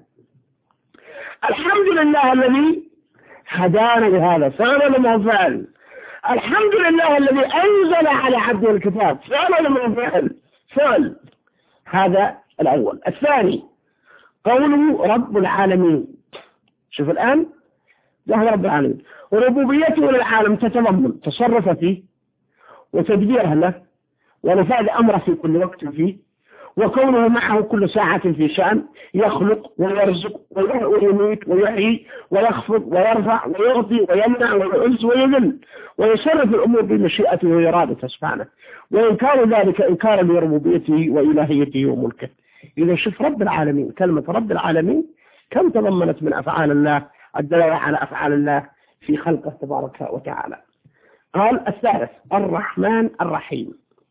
الحمد لله الذي هدانا لهذا، فعل له فعل. الحمد لله الذي أنزل على عبده الكتاب، فعل له فعل فعل. هذا الأول. الثاني قوله رب العالمين، شوف الآن له رب العالمين، وربوبيته للعالم تتضمن تصرفه وتدبيره له ونفاذ أمره في كل وقت فيه، وكونه معه كل ساعة في شأن، يخلق ويرزق ويميت ويحيي ويخفض ويرفع ويغطي ويمنع ويعز ويذل ويصرف الأمور بمشيئته وإرادته سبحانه، وإنكار ذلك إنكارا لربوبيته وإلهيته وملكه. إذا شوف رب العالمين، كلمة رب العالمين كم تضمنت من أفعال الله الدلالة على أفعال الله في خلقه تبارك وتعالى. قال الثالث الرحمن الرحيم،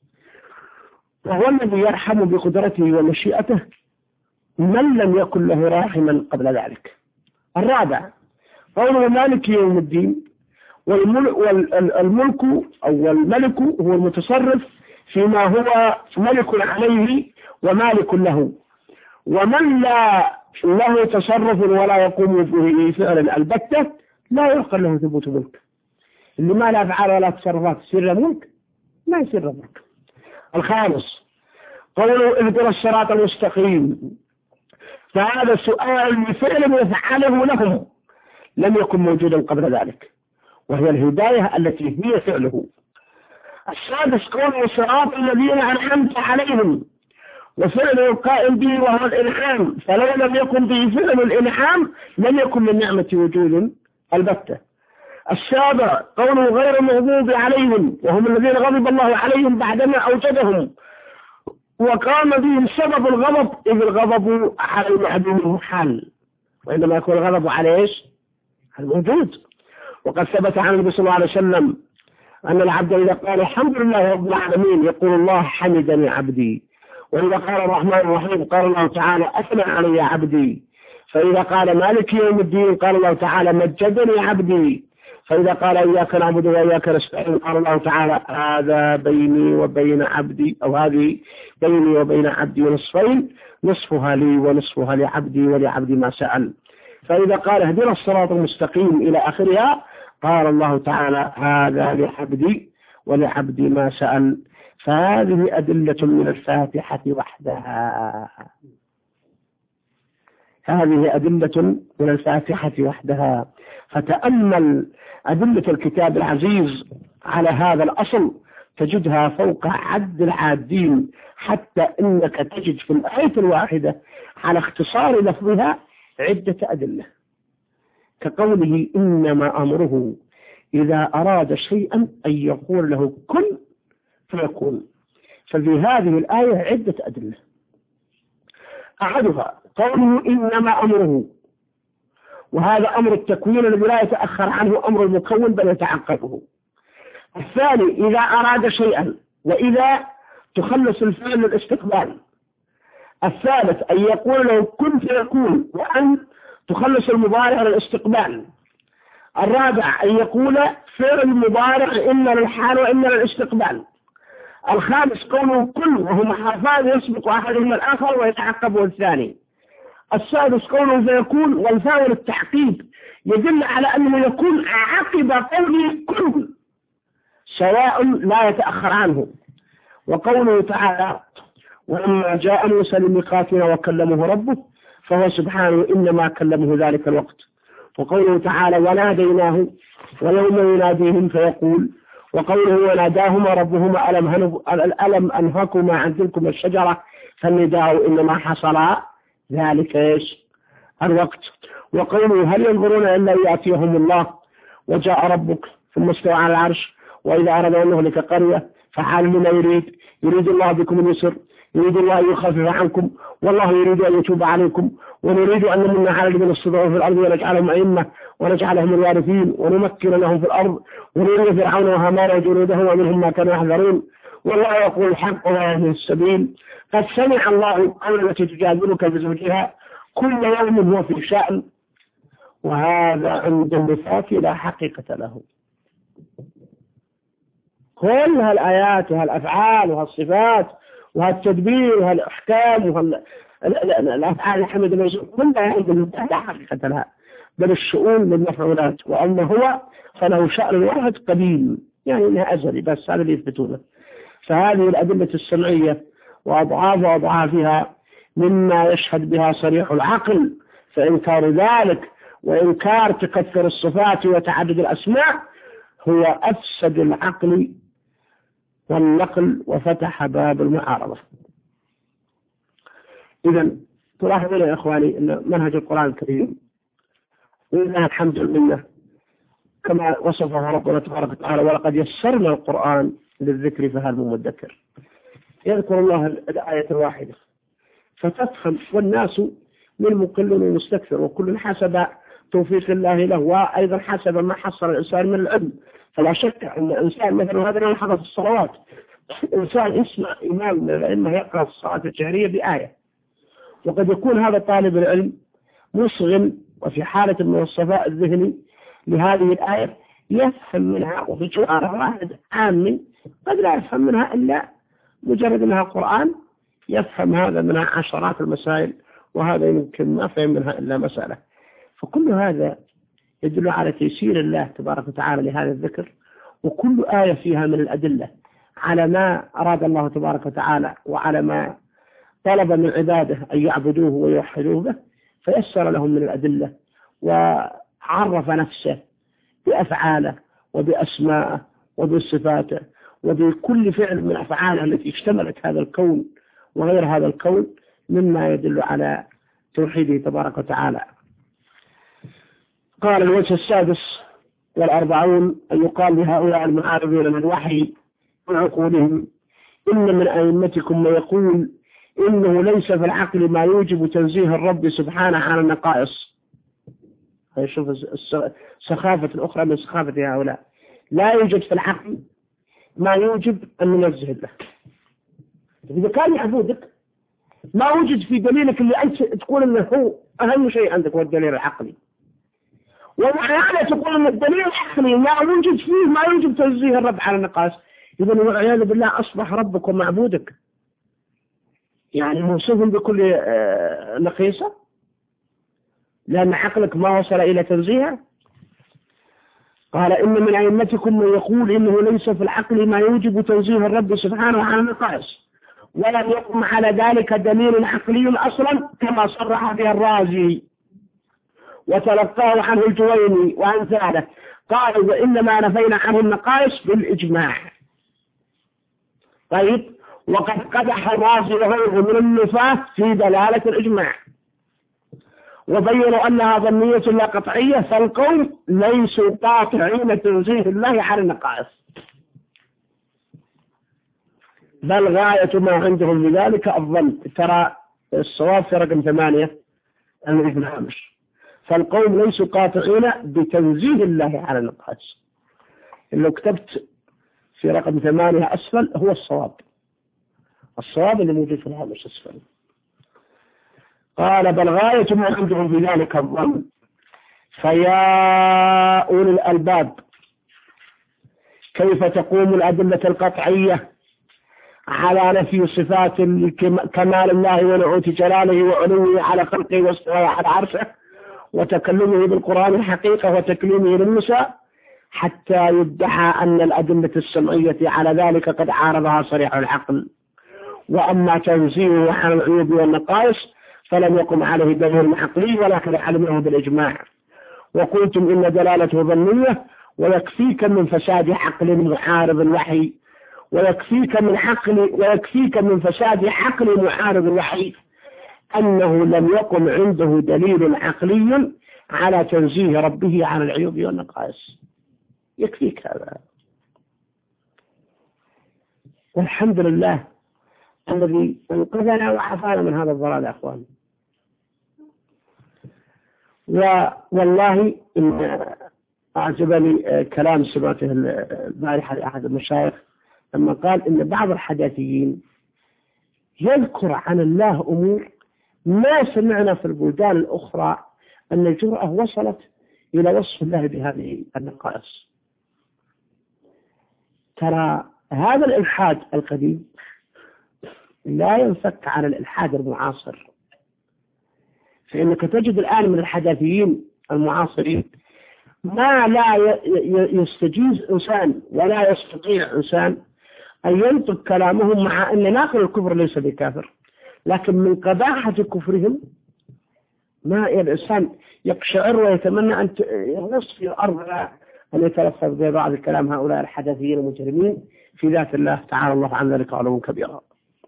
وهو الذي يرحم بقدرته ومشيئته من لم يكن له راحما قبل ذلك. الرابع قوله مالك يوم الدين، والملك أو الملك هو المتصرف فيما هو ملك عليه ومالك له، ومن لا له تصرف ولا يقوم به فعل البتة لا يعقل له ثبوت ملك. اللي ما لا أفعال ولا تصرفات سر ملك ما يصير ملك. الخامس قوله اهدنا الصراط المستقيم، فهذا سؤال لفعل يفعله لهم لم يكن موجودا قبل ذلك، وهي الهداية التي هي فعله. السادس قوله الصراط الذين أنعمت عليهم، وفعل القائم به وهو الإنعام، فلو لم يكن به فعل الإنعام لم يكن من نعمة وجود البتة. السابع قوله غير المغضوب عليهم، وهم الذين غضب الله عليهم بعدما أوجدهم وقام بهم سبب الغضب، إذ الغضب على المعدوم حال، وإنما يكون الغضب على إيش؟ الموجود. وقد ثبت عن النبي صلى الله عليه وسلم أن العبد إذا قال الحمد لله رب العالمين يقول الله حمدني عبدي، وإذا قال الرحمن الرحيم قال الله تعالى أثنى علي عبدي، فإذا قال مالك يوم الدين قال الله تعالى مجدني عبدي، فإذا قال إياك نعبد وإياك نستعين قال الله تعالى هذا بيني وبين عبدي، أو هذه بيني وبين عبدي نصفين، نصفها لي ونصفها لعبدي ولعبدي ما سأل. فإذا قال اهدنا الصراط المستقيم إلى آخرها قال الله تعالى هذا لعبدي ولعبدي ما سأل. فهذه أدلة من الفاتحة وحدها، هذه أدلة من الفاتحة وحدها. فتأمل أدلة الكتاب العزيز على هذا الأصل تجدها فوق عد العادين، حتى إنك تجد في الآية الواحدة على اختصار لفظها عدة أدلة، كقوله إنما أمره إذا أراد شيئا أن يقول له كن فيكون. ففي هذه الآية عدة أدلة، أحدها قوله إنما أمره، وهذا أمر التكوين الذي لا يتأخر عنه أمر المكون بل يتعقبه. الثاني إذا أراد شيئا، وإذا تخلص الفعل للاستقبال. الثالث أن يقول له كن فيكون، وأن تخلص المضارع للاستقبال. الرابع أن يقول فعل المضارع إما للحال وإما للاستقبال. الخامس قوله كل، وهما حرفان يسبق أحدهما الآخر ويتعقبه الثاني. السادس قوله فيكون، والفاء للتعقيب يدل على أنه يكون عقب قوله كل سواء لا يتأخر عنه. وقوله تعالى ولما جاء موسى لميقاتنا وكلمه ربه فهو سبحانه إنما كلمه ذلك الوقت. وقوله تعالى وناديناه ويوم يناديهم فيقول، وقوله وناداهما ربهما ألم, ألم أنهكما عن تلكما الشجرة فالنداء إنما حصل ذلك إيش الوقت. وقوله هل ينظرون إلا يأتيهم الله وجاء ربك ثم استوى على العرش وإذا أراد أن يهلك قرية فحال لما يريد يريد الله بكم اليسر يريد الله أن يخفف عنكم والله يريد أن يتوب عليكم ونريد أن نمن على الذين استضعفوا في الأرض ونجعلهم أئمة ونجعلهم الوارثين ونمكن لهم في الأرض ونريد فرعون وهامان وجنوده ومنهم ما كانوا يحذرون والله يقول الحق ويهدي السبيل. قد سمع الله قول التي تجادلك بزوجها كل يوم هو في شأن وهذا عند النفاق لا حقيقة له. كل هالآيات وهالأفعال وهالصفات وهالتدبير وهالأحكام وهالأفعال الحمد لله كلها عند النفاق لا حقيقة لها، بل الشؤون للمفعولات، وأما هو فله شأن واحد قديم يعني إنها أزلي بس هذا اللي يثبتونه. فهذه الأدلة السمعية وأضعاف وأضعافها مما يشهد بها صريح العقل، فإنكار ذلك وإنكار تكثر الصفات وتعدد الأسماء هو أفسد العقل والنقل وفتح باب المعارضة. إذن تلاحظون يا إخواني أن منهج القرآن الكريم ولله الحمد لله كما وصفه ربنا تبارك وتعالى ولقد يسرنا القرآن للذكر فهل من مدكر. يذكر الله الآية الواحدة فتفهم والناس من مقل ومستكثر وكل حسب توفيق الله له وأيضا حسب ما حصل الإنسان من العلم. فلا شك أن الإنسان مثلا هذا اللي حفظ الصلوات إنسان يسمع إمام من الأئمة يقرأ الصلاة الجهرية بآية، وقد يكون هذا طالب العلم مصغم وفي حالة من الصفاء الذهني لهذه الآية يفهم منها، وفي جوار واحد عامي قد لا يفهم منها إلا مجرد أنها قرآن يفهم هذا منها عشرات المسائل وهذا يمكن ما فهم منها إلا مسألة. فكل هذا يدل على تيسير الله تبارك وتعالى لهذا الذكر، وكل آية فيها من الأدلة على ما أراد الله تبارك وتعالى وعلى ما طلب من عباده أن يعبدوه ويوحدوه به فيسر لهم من الأدلة وعرف نفسه بأفعاله وبأسمائه وبصفاته وبكل فعل من أفعاله التي اشتملت هذا الكون وغير هذا الكون مما يدل على توحيده تبارك وتعالى. قال الوجه السادس والأربعون أن يقال لهؤلاء المعارضين للوحي من عقولهم إن من أئمتكم من يقول إنه ليس في العقل ما يوجب تنزيه الرب سبحانه عن النقائص. شوف السخافة الأخرى من سخافة هؤلاء، لا يوجد في العقل ما يوجب أن ننزه الله. إذا كان يعبودك ما وجد في دليلك اللي أنت تقول أنه هو أهم شيء عندك هو الدليل العقلي، ومعنى تقول أن الدليل العقلي لا يوجد فيه ما يوجب تنزيه الرب عن النقائص، إذا والعياذ بالله أصبح ربك ومعبودك يعني موصوف بكل نقيصة لأن عقلك ما وصل إلى تنزيهه. قال إن من أئمتكم من يقول إنه ليس في العقل ما يوجب تنزيه الرب سبحانه عن النقائص ولم يقم على ذلك دليل عقلي أصلا كما صرح به الرازي وتلقاه عنه الجويني وأمثاله. قال وإنما نفينا عنه النقائص بالإجماع. طيب وقد قدح الرازي وغيره من النفاة في دلالة الإجماع وبينوا أنها ظنية لا قطعية، فالقوم ليسوا قاطعين تنزيه الله عن النقائص بل غاية ما عندهم بذلك الظن. ترى الصواب في رقم ثمانية ابن عامر، فالقوم ليسوا قاطعين بتنزيه الله عن النقائص. لو كتبت في رقم ثمانية أسفل هو الصواب، الصواب اللي موجود في الهامش أسفل. قال بل غاية ما عندهم في ذلك الظن. فيا أولي الألباب كيف تقوم الأدلة القطعية على نفي صفات كمال الله ونعوت جلاله وعلوه على خلقه واستواء على عرشه وتكلمه بالقرآن الحقيقة وتكليمه للنساء حتى يدعى أن الأدلة السمعية على ذلك قد عارضها صريح العقل، وأما تنزيهه عن العيوب والنقائص فلم يقم عليه دليل عقلي ولكن علمه بالإجماع. وقلتم إن دلالته ظنية ويكفيك من فساد عقل معارض الوحي ويكفيك من عقل ويكفيك من فساد عقل معارض الوحي أنه لم يقم عنده دليل عقلي على تنزيه ربه عن العيوب والنقائص. يكفيك هذا. والحمد لله الذي انقذنا وعافانا من هذا الضلال يا أخوان. والله إن أعجبني كلام سمعته البارحة لأحد المشايخ لما قال إن بعض الحداثيين يذكر عن الله أمور ما سمعنا في البلدان الأخرى أن الجرأة وصلت إلى وصف الله بهذه النقائص. ترى هذا الإلحاد القديم لا ينفك عن الإلحاد المعاصر، فإنك تجد الآن من الحداثيين المعاصرين ما لا يستجيز إنسان ولا يستطيع إنسان أن ينطق كلامهم، مع أن ناقل الكفر ليس بكافر، لكن من قباحة كفرهم ما الإنسان يقشعر ويتمنى أن يغص في الأرض أن يتلفظ ببعض الكلام هؤلاء الحداثيين المجرمين في ذات الله تعالى الله عن ذلك علوا كبيرا.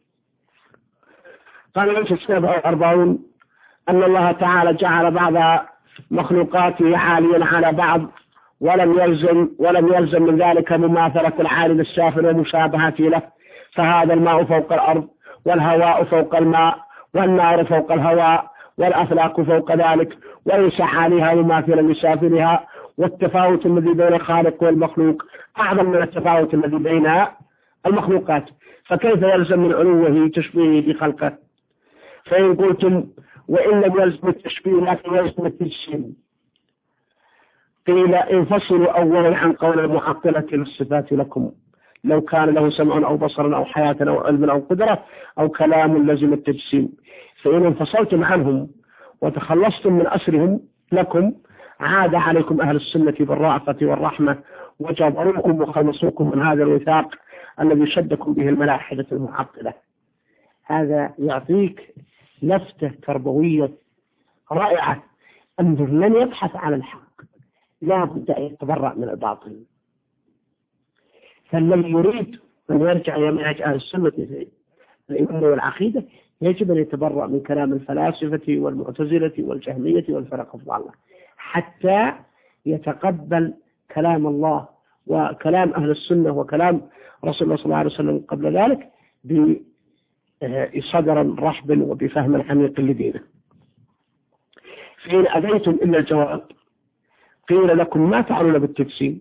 قال ليس السبع أربعون أن الله تعالى جعل بعض مخلوقاته عاليا على بعض ولم يلزم ولم يلزم من ذلك مماثلة العالي للسافل ومشابهته له، فهذا الماء فوق الأرض والهواء فوق الماء والنار فوق الهواء والأفلاك فوق ذلك، وليس عاليها مماثلا لسافلها، والتفاوت الذي بين الخالق والمخلوق أعظم من التفاوت الذي بين المخلوقات، فكيف يلزم من علوه تشبيهه بخلقه؟ فإن قلتم وإن لم يلزم التشبيه لكن يلزم التجسيم، قيل انفصلوا أولا عن قول المعطلة للصفات لكم، لو كان له سمع أو بصر أو حياة أو علم أو قدرة أو كلام لزم التجسيم، فإن انفصلتم عنهم وتخلصتم من أسرهم لكم عاد عليكم أهل السنة بالرأفة والرحمة وجبروكم وخلصوكم من هذا الوثاق الذي شدكم به الملاحدة المعطلة. هذا يعطيك لفتة تربوية رائعة، أنه من يبحث عن الحق لا بد أن يتبرأ من الباطل. فالذي يريد أن يرجع إلى منهج أهل السنة في الإيمان والعقيدة يجب أن يتبرأ من كلام الفلاسفة والمعتزلة والجهمية والفرق الضالة حتى يتقبل كلام الله وكلام أهل السنة وكلام رسول الله صلى الله عليه وسلم قبل ذلك بصدر رحب وبفهم عميق لدينه. فإن أبيتم إلا الجواب قيل لكم ما تعنون بالتجسيم؟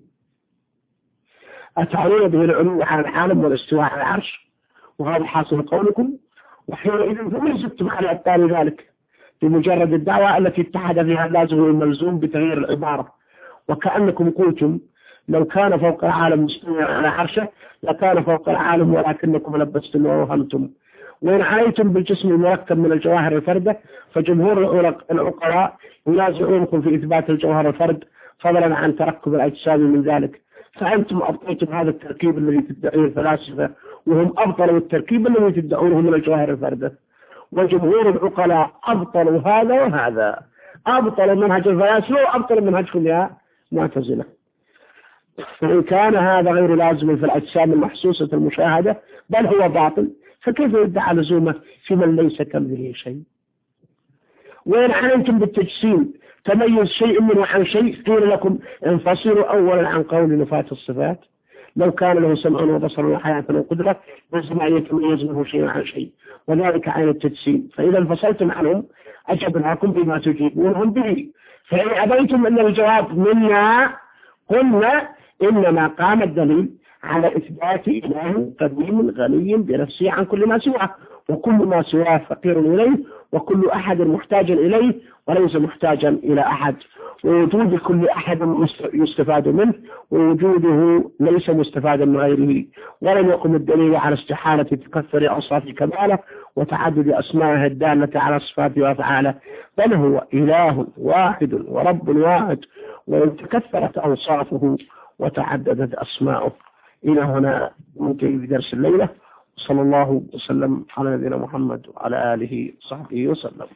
أتعنون به العلو على العالم والاستواء على العرش وهذا حاصل قولكم؟ وحينئذ فما زدتم على أبطال ذلك بمجرد الدعوة التي اتحد فيها اللازم والملزوم بتغيير العبارة، وكأنكم قلتم لو كان فوق العالم مستوى على عرشه لكان فوق العالم ولكنكم لبستم ووهمتم. وإن عليتم بالجسم المركب من الجواهر الفردة فجمهور العقلاء ينازعونكم في إثبات الجوهر الفرد فضلا عن تركب الأجسام من ذلك، فأنتم أبطلتم هذا التركيب الذي تدعيه الفلاسفة وهم أبطلوا التركيب الذي تدعونه من الجواهر الفردة، وجمهور العقلاء أبطلوا هذا وهذا، أبطلوا منهج الفلاسفة وأبطلوا منهجكم يا معتزلة. فإن كان هذا غير لازم في الأجسام المحسوسة المشاهدة بل هو باطل، فكيف يدعى لزومه في من ليس كمثله شيء؟ وإن علمتم بالتجسيم تميز شيء منه عن شيء قيل لكم انفصلوا أولا عن قول نفاة الصفات، لو كان له سمع وبصر وحياة وقدرة لازم أن يتميز منه شيء عن شيء، وذلك عين التجسيم. فإذا انفصلتم عنهم أجبناكم بما تجيبونهم به، فإن أبيتم أن الجواب منا قلنا إنما قام الدليل على إثبات إله قديم غني بنفسه عن كل ما سواه، وكل ما سواه فقير إليه، وكل أحد محتاج إليه وليس محتاجا إلى أحد، ووجود كل أحد يستفاد منه ووجوده ليس مستفادا من غيره. ولم يقم الدليل على استحالة تكثر أوصاف كماله وتعدد أسمائه الدالة على صفاته وأفعاله، بل هو إله واحد ورب واحد، وإن تكثرت أوصافه وتعددت أسماؤه. إلى هنا منتهي بدرس الليلة، صلى الله وسلم على نبينا محمد وعلى آله وصحبه وسلم.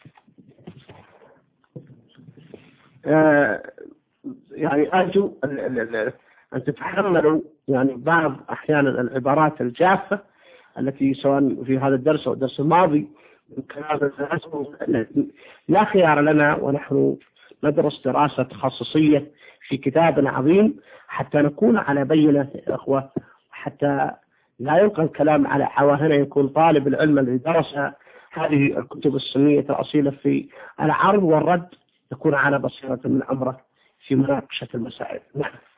آه يعني أرجو أن تتحملوا يعني بعض أحيانا العبارات الجافة التي سواء في هذا الدرس أو الدرس الماضي من كلام لا خيار لنا ونحن ندرس دراسة تخصصية في كتاب عظيم حتى نكون على بينة يا أخوة، حتى لا يلقى الكلام على عواهنا، يكون طالب العلم الذي درس هذه الكتب السنية الأصيلة في العرض والرد يكون على بصيرة من أمره في مناقشة المسائل. نعم.